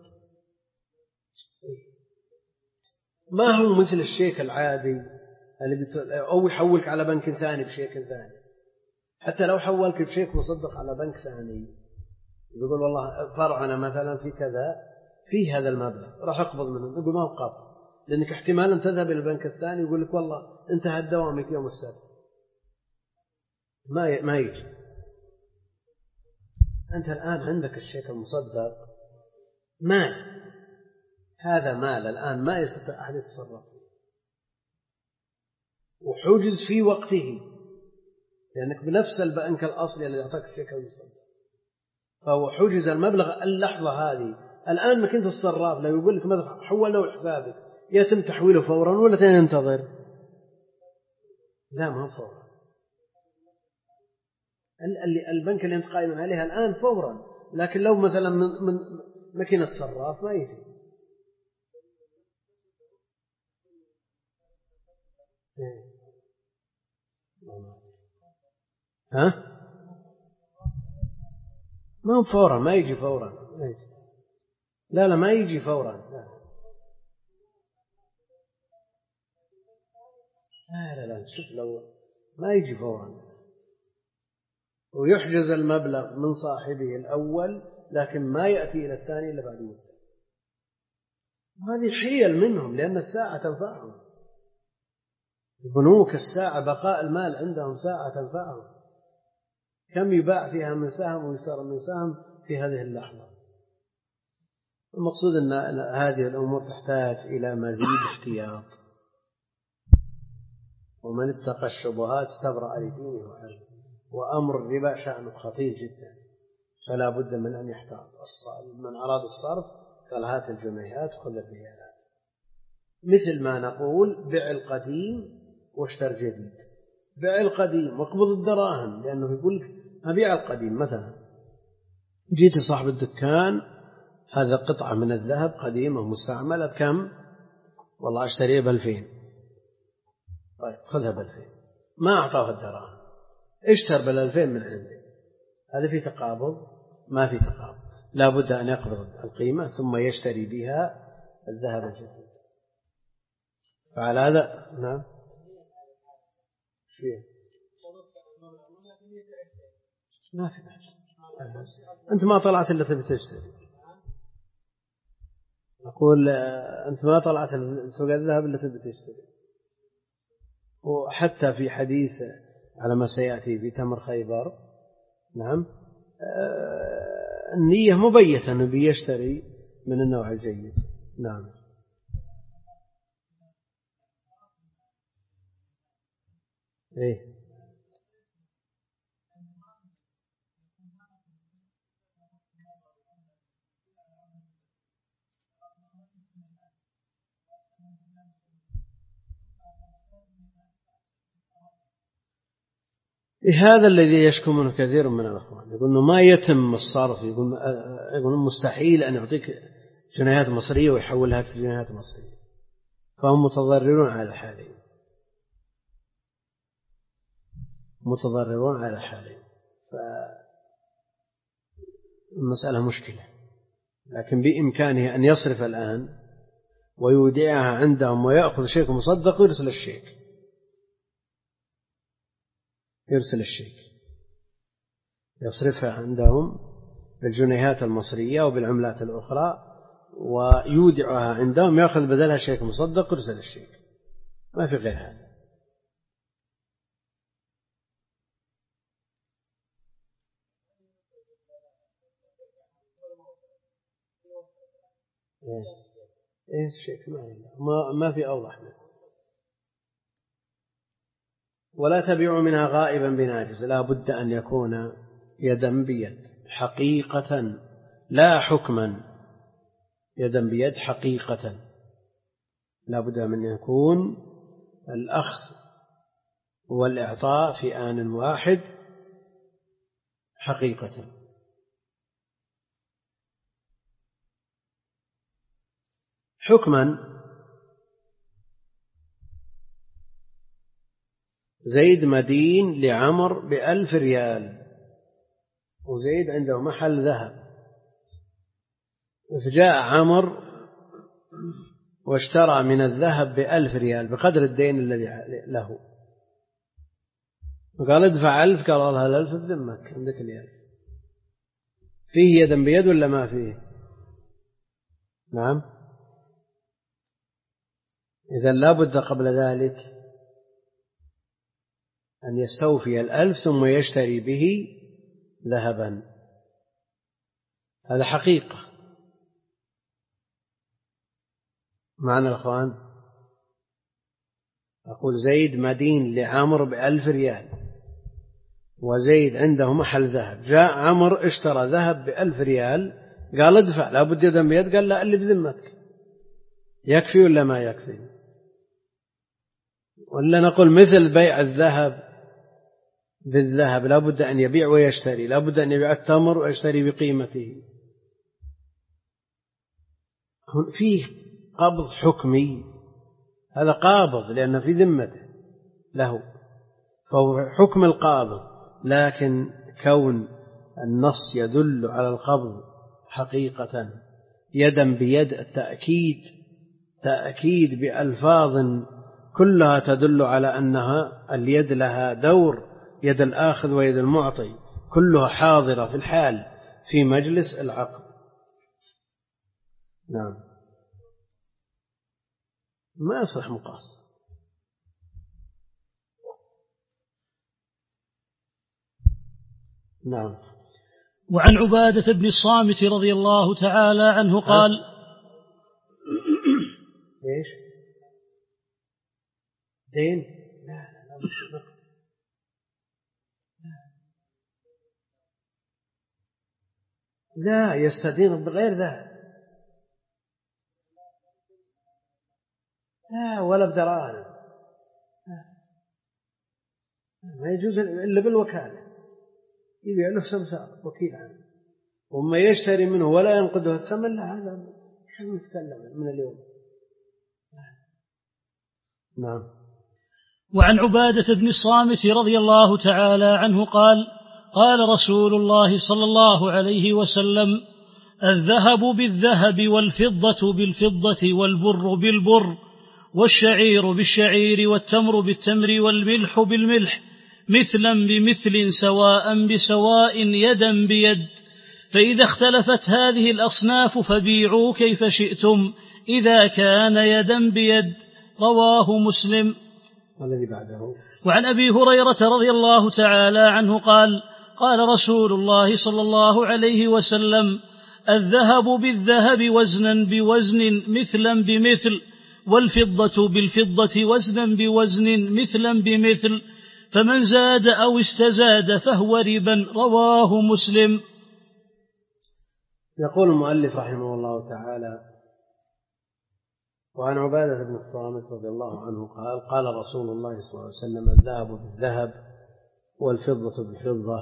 ما هو مثل الشيك العادي اللي أو يحولك على بنك ثاني بشيك ثاني. حتى لو حولك بشيك مصدق على بنك ثاني يقول والله فرعنا مثلا في كذا في هذا المبلغ راح أقبض منه، يقول ما هو قابض لأنك احتمالا تذهب إلى البنك الثاني يقول لك والله انتهى الدوام يوم السبت، ما ما يجي. أنت الآن عندك الشيك المصدق مال، هذا مال الآن ما يستطيع أحد يتصرف فيه وحجز في وقته، لأنك بنفس البنك الأصلي اللي يعطيك الشيك المصدق فهو حجز المبلغ اللحظة هذه. الآن ما كنت الصراف لو يقول لك ماذا حوله لحسابك يتم تحويله فورا ولا تنتظر؟ لا ما هو فورا، البنك اللي أنت قائم عليها الآن فورا، لكن لو مثلا من ماكينة صراف ما يجي. ها؟ ما هو فورا، ما يجي فورا، ما يجي. لا لا ما يجي فورا، لا لا لا, لا. شوف لو ما يجي فورا، ويحجز المبلغ من صاحبه الأول لكن ما يأتي إلى الثاني إلا بعد مدة. هذه حيل منهم، لأن الساعة تنفعهم. البنوك الساعة بقاء المال عندهم ساعة تنفعهم، كم يباع فيها من سهم ويشترى من سهم في هذه اللحظة. المقصود أن هذه الأمور تحتاج إلى مزيد احتياط، ومن اتقى الشبهات استبرأ لدينه وعرضه. وأمر الربا شأنه خطير جدا، فلا بد من أن يحتاط. من أراد الصرف قال هات الجنيهات وخذ الريالات، مثل ما نقول بيع القديم واشتر جديد. بيع القديم واقبض الدراهم، لأنه يقول لك أبيع القديم. مثلا جيت صاحب الدكان، هذا قطعة من الذهب قديمة مستعملة بكم؟ والله أشتريها بألفين. طيب خذها بألفين. ما أعطاه الدراهم، اشتر بالألفين من عنده. هذا في تقابض؟ ما في تقابض. لا بد أن يقبض القيمة ثم يشتري بها الذهب الجديد. فعلى هذا نعم. فيه ما في بأس. أنت ما طلعت إلا تبي تشتري. أقول أنت ما طلعت سوق الذهب إلا تبي تشتري. وحتى في حديث على ما سيأتي في تمر خيبر، نعم، النية مبيتة أنه بيشتري من النوع الجيد. نعم. إيه هذا الذي يشكو منه كثير من الأخوان، يقول إنه ما يتم الصرف، يقول يقول مستحيل أن يعطيك جنيهات مصرية ويحولها لجنيهات مصرية، فهم متضررون على الحالين، متضررون على الحالين. فالمسألة مشكلة، لكن بإمكانه أن يصرف الآن ويودعها عندهم ويأخذ شيك مصدق ويرسل الشيك، يرسل الشيك يصرفها عندهم بالجنيهات المصرية وبالعملات الأخرى ويودعها عندهم، يأخذ بدلها شيك مصدق ويرسل الشيك، ما في غير هذا. إيه الشيك ما ما في أوضح منه. ولا تبيع منها غائبا بناجز، لا بد أن يكون يدا بيد حقيقة لا حكما، يدا بيد حقيقة، لا بد من أن يكون الأخذ والإعطاء في آن واحد حقيقة. حكما زيد مدين لعمر بألف ريال، وزيد عنده محل ذهب، فجاء عمر واشترى من الذهب بألف ريال بقدر الدين الذي له، وقال ادفع ألف، قال الله الألف بذمك عندك الألف. فيه يدا بيد ولا ما فيه؟ نعم. إذا لا بد قبل ذلك أن يستوفي الألف ثم يشتري به ذهبا، هذا حقيقة. معنى الأخوان، أقول زيد مدين لعمر بألف ريال، وزيد عنده محل ذهب، جاء عمر اشترى ذهب بألف ريال، قال ادفع، لا بد يدا بيد، قال لا اللي بذمتك. يكفي ولا ما يكفي؟ ولا نقول مثل بيع الذهب بالذهب، لا بد أن يبيع ويشتري، لا بد أن يبيع التمر ويشتري بقيمته. فيه قبض حكمي، هذا قابض لأنه في ذمته، له، فهو حكم القابض، لكن كون النص يدل على القبض حقيقة يدا بيد، التأكيد تأكيد بألفاظ كلها تدل على أنها اليد لها دور، يد الآخذ ويد المعطي كلها حاضرة في الحال في مجلس العقد. نعم، ما يصح مقاس. نعم. وعن عبادة بن الصامت رضي الله تعالى عنه قال: ايش؟ دين؟ لا لا لا, لا يستدين بغير ذا، لا ولا بدراهم، ما يجوز إلا بالوكالة، يبيع له سمسار وكيل عنه، وما يشتري منه ولا ينقده الثمن، لا هذا شو نتكلم من اليوم. نعم. وعن عبادة بن الصامت رضي الله تعالى عنه قال: قال رسول الله صلى الله عليه وسلم: الذهب بالذهب والفضة بالفضة والبر بالبر والشعير بالشعير والتمر بالتمر والملح بالملح مثلا بمثل سواء بسواء يدا بيد، فإذا اختلفت هذه الأصناف فبيعوا كيف شئتم إذا كان يدا بيد. رواه مسلم. والذي بعده. وعن أبي هريرة رضي الله تعالى عنه قال: قال رسول الله صلى الله عليه وسلم: الذهب بالذهب وزنا بوزن مثلا بمثل، والفضة بالفضة وزنا بوزن مثلا بمثل، فمن زاد أو استزاد فهو ربا. رواه مسلم. يقول المؤلف رحمه الله تعالى: وعن عبادة بن الصامت رضي الله عنه قال: قال رسول الله صلى الله عليه وسلم: الذهب بالذهب والفضة بالفضة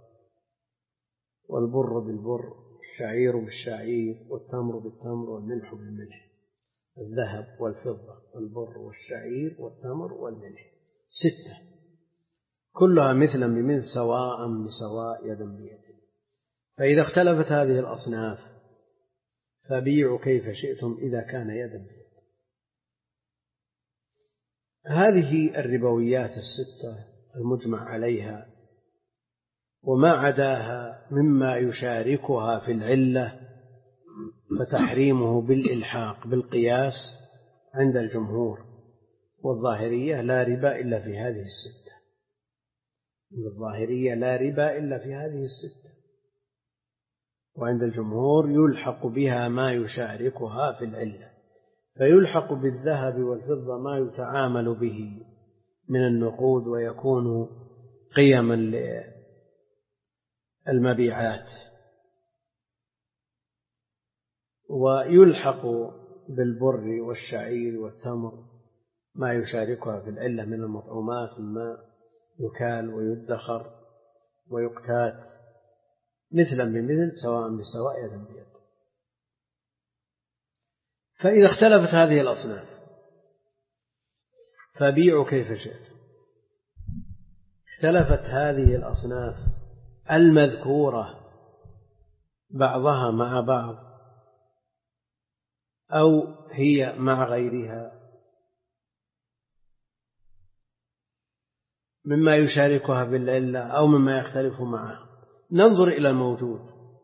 والبر بالبر والشعير بالشعير والتمر بالتمر والملح بالملح. الذهب والفضة والبر والشعير والتمر والملح ستة، كلها مثلا بمثل سواء بسواء يدا بيد، فإذا اختلفت هذه الأصناف فبيعوا كيف شئتم إذا كان يدا بيد. هذه الربويات الستة المجمع عليها وما عداها مما يشاركها في العلة فتحريمه بالإلحاق بالقياس عند الجمهور، والظاهرية لا ربا إلا في هذه الستة. عند الظاهرية لا ربا إلا في هذه الستة، وعند الجمهور يلحق بها ما يشاركها في العلة، فيلحق بالذهب والفضة ما يتعامل به من النقود ويكون قيما للمبيعات، ويلحق بالبر والشعير والتمر ما يشاركها في العلة من المطعومات مما يكال ويدخر ويقتات مثلا بمثل سواء بسواء يدا بيد. فإذا اختلفت هذه الأصناف فبيعوا كيف شئت. اختلفت هذه الأصناف المذكورة بعضها مع بعض أو هي مع غيرها مما يشاركها بالعلة أو مما يختلف معها. ننظر إلى الموجود.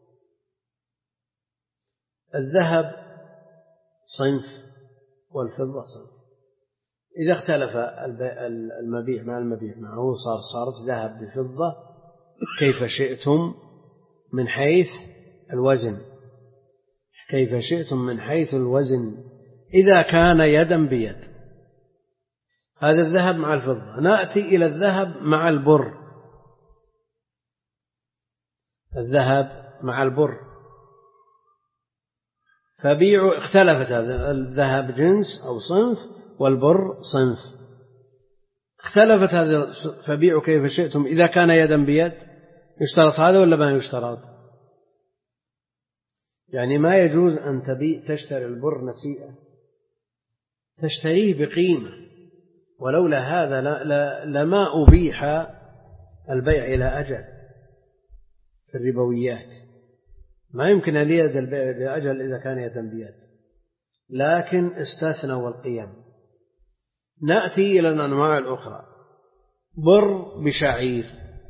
الذهب صنف والفضة صنف، إذا اختلف المبيع مع المبيع معه صار صارت ذهب بفضة كيف شئتم من حيث الوزن، كيف شئتم من حيث الوزن إذا كان يدا بيد. هذا الذهب مع الفضة. نأتي إلى الذهب مع البر. الذهب مع البر فبيعوا، اختلفت هذا الذهب جنس أو صنف والبر صنف، اختلفت هذا فبيعوا كيف شئتم إذا كان يدا بيد. يشترط هذا ولا ما يشترط؟ يعني ما يجوز أن تبيع تشتري البر نسيئة، تشتريه بقيمة ولولا هذا لما أبيح البيع إلى أجل في الربويات، ما يمكن أن يد البيع إلى أجل إذا كان يدا بيد، لكن استثنوا القيم. نأتي إلى الأنواع الأخرى. بر بشعير،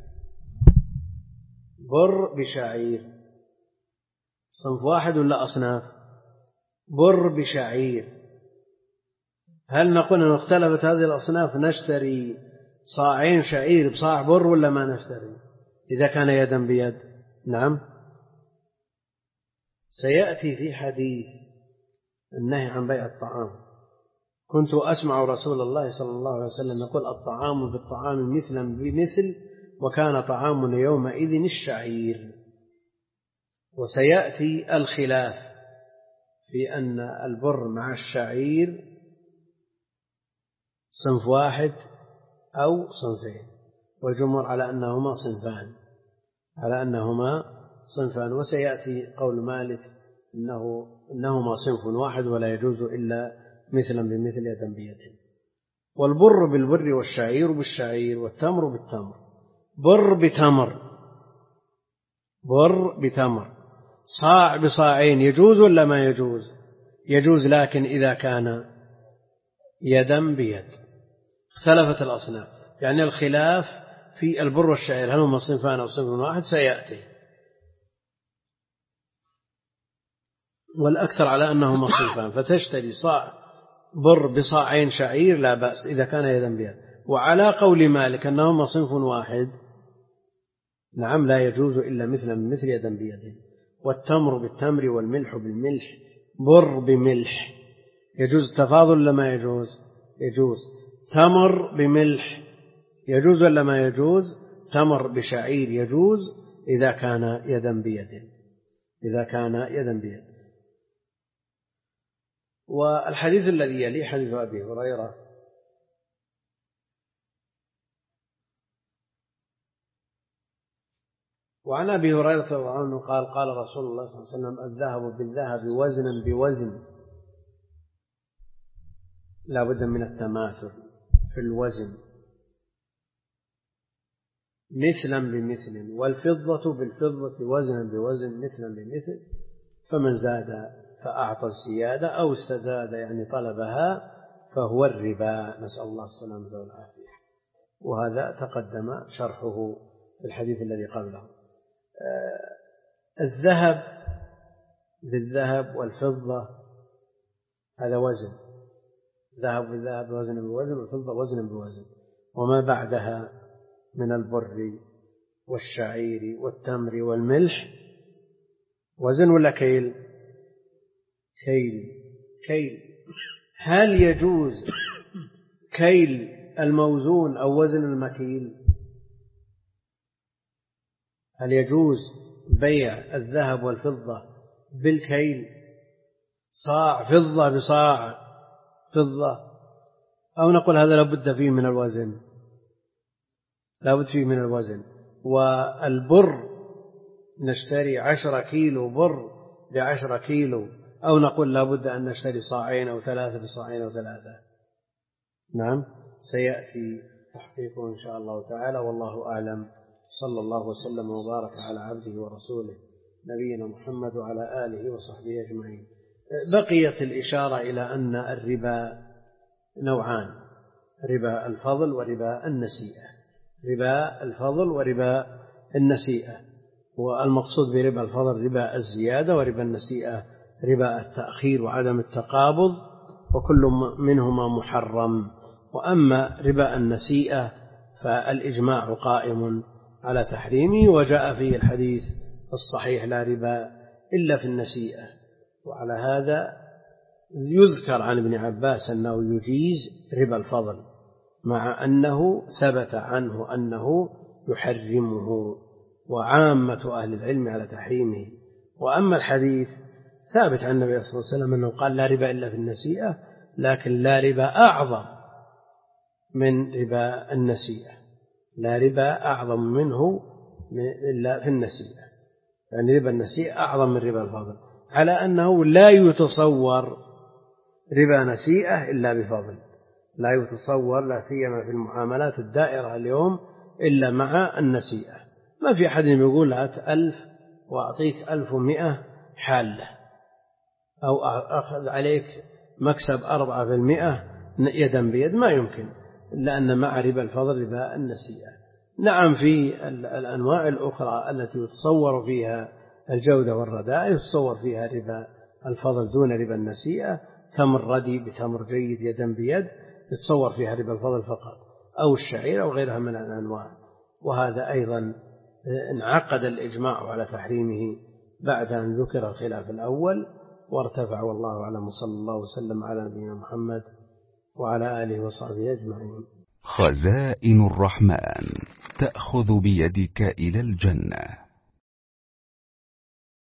بر بشعير صنف واحد ولا أصناف؟ بر بشعير، هل نقول أن اختلفت هذه الأصناف نشتري صاعين شعير بصاع بر ولا ما نشتري إذا كان يدا بيد؟ نعم، سيأتي في حديث النهي عن بيع الطعام. كنت أسمع رسول الله صلى الله عليه وسلم يقول الطعام بالطعام مثلا بمثل، وكان طعامنا يومئذ الشعير. وسيأتي الخلاف في أن البر مع الشعير صنف واحد أو صنفين، والجمهور على أنهما صنفان، على أنهما صنفان. وسيأتي قول مالك إنه إنهما صنف واحد ولا يجوز إلا مثلا بمثل يدا بيد. والبر بالبر والشعير بالشعير والتمر بالتمر. بر بتمر، بر بتمر، صاع بصاعين يجوز ولا ما يجوز؟ يجوز، لكن إذا كان يدا بيد. اختلفت الأصناف، يعني الخلاف في البر والشعير هل هما صنفان أو صنف واحد سيأتي، والأكثر على أنهما صنفان، فتشتري صاع بر بصاعين شعير لا بأس إذا كان يدا بيد. وعلى قول مالك أنهما صنف واحد، نعم، لا يجوز إلا مثلا بمثل يدا بيد. والتمر بالتمر والملح بالملح. بر بملح يجوز التفاضل ولا ما يجوز؟ يجوز. تمر بملح يجوز ولا ما يجوز؟ تمر بشعير يجوز إذا كان يدا بيد، إذا كان يدا بيد. والحديث الذي يلي حديث أبي هريرة وعن أبي هريرة رضي الله عنه قال قال رسول الله صلى الله عليه وسلم الذهب بالذهب وزنا بوزن، لا بد من التماثل في الوزن، مثلا بمثل، والفضة بالفضة وزنا بوزن مثلا بمثل، فمن زاد فأعطى الزيادة أو استزاد يعني طلبها فهو الربا، نسأل الله السلامة والعافية. وهذا تقدم شرحه في الحديث الذي قبله. الذهب بالذهب والفضة هذا وزن، ذهب بالذهب وزن بوزن، والفضة وزن بوزن. وما بعدها من البر والشعير والتمر والملح وزن ولا كيل؟ كيل. كيل. هل يجوز كيل الموزون أو وزن المكيل؟ هل يجوز بيع الذهب والفضة بالكيل، صاع فضة بصاع فضة، أو نقول هذا لابد فيه من الوزن؟ لابد فيه من الوزن. والبر نشتري عشرة كيلو بر بعشرة كيلو، أو نقول لابد أن نشتري صاعين أو ثلاثة بصاعين أو ثلاثة. نعم، سيأتي تحقيقه إن شاء الله تعالى، والله أعلم. صلى الله وسلم وبارك على عبده ورسوله نبينا محمد وعلى آله وصحبه أجمعين. بقيت الإشارة إلى أن الربا نوعان: ربا الفضل وربا النسيئة. ربا الفضل وربا النسيئة، والمقصود بربا الفضل ربا الزيادة، وربا النسيئة ربا التأخير وعدم التقابض، وكل منهما محرم. وأما ربا النسيئة فالإجماع قائم على تحريمه، وجاء فيه الحديث الصحيح لا ربا إلا في النسيئة. وعلى هذا يذكر عن ابن عباس أنه يجيز ربا الفضل، مع أنه ثبت عنه أنه يحرمه، وعامة أهل العلم على تحريمه. وأما الحديث ثابت عن النبي صلى الله عليه وسلم أنه قال لا ربا إلا في النسيئة، لكن لا ربا أعظم من ربا النسيئة، لا ربا أعظم منه إلا في النسيئة، يعني ربا النسيئة أعظم من ربا الفضل، على أنه لا يتصور ربا نسيئة إلا بفضل، لا يتصور لا سيما في المعاملات الدائرة اليوم إلا مع النسيئة. ما في أحد يقول هات ألف وأعطيك ألف ومئة حالة، أو أخذ عليك مكسب أربعة في المئة يدا بيد، ما يمكن، لأن مع ربا الفضل ربا النسيئة. نعم في الأنواع الأخرى التي يتصور فيها الجودة والرداء يتصور فيها ربا الفضل دون ربا النسيئة، تمر ردي بتمر جيد يدا بيد يتصور فيها ربا الفضل فقط، أو الشعير أو غيرها من الأنواع. وهذا أيضا انعقد الإجماع على تحريمه بعد أن ذكر الخلاف الأول وارتفع. والله أعلم، صلى الله وسلم على نبينا محمد وعلى آله وصحبه أجمعين. خزائن الرحمن تأخذ بيدك إلى الجنة.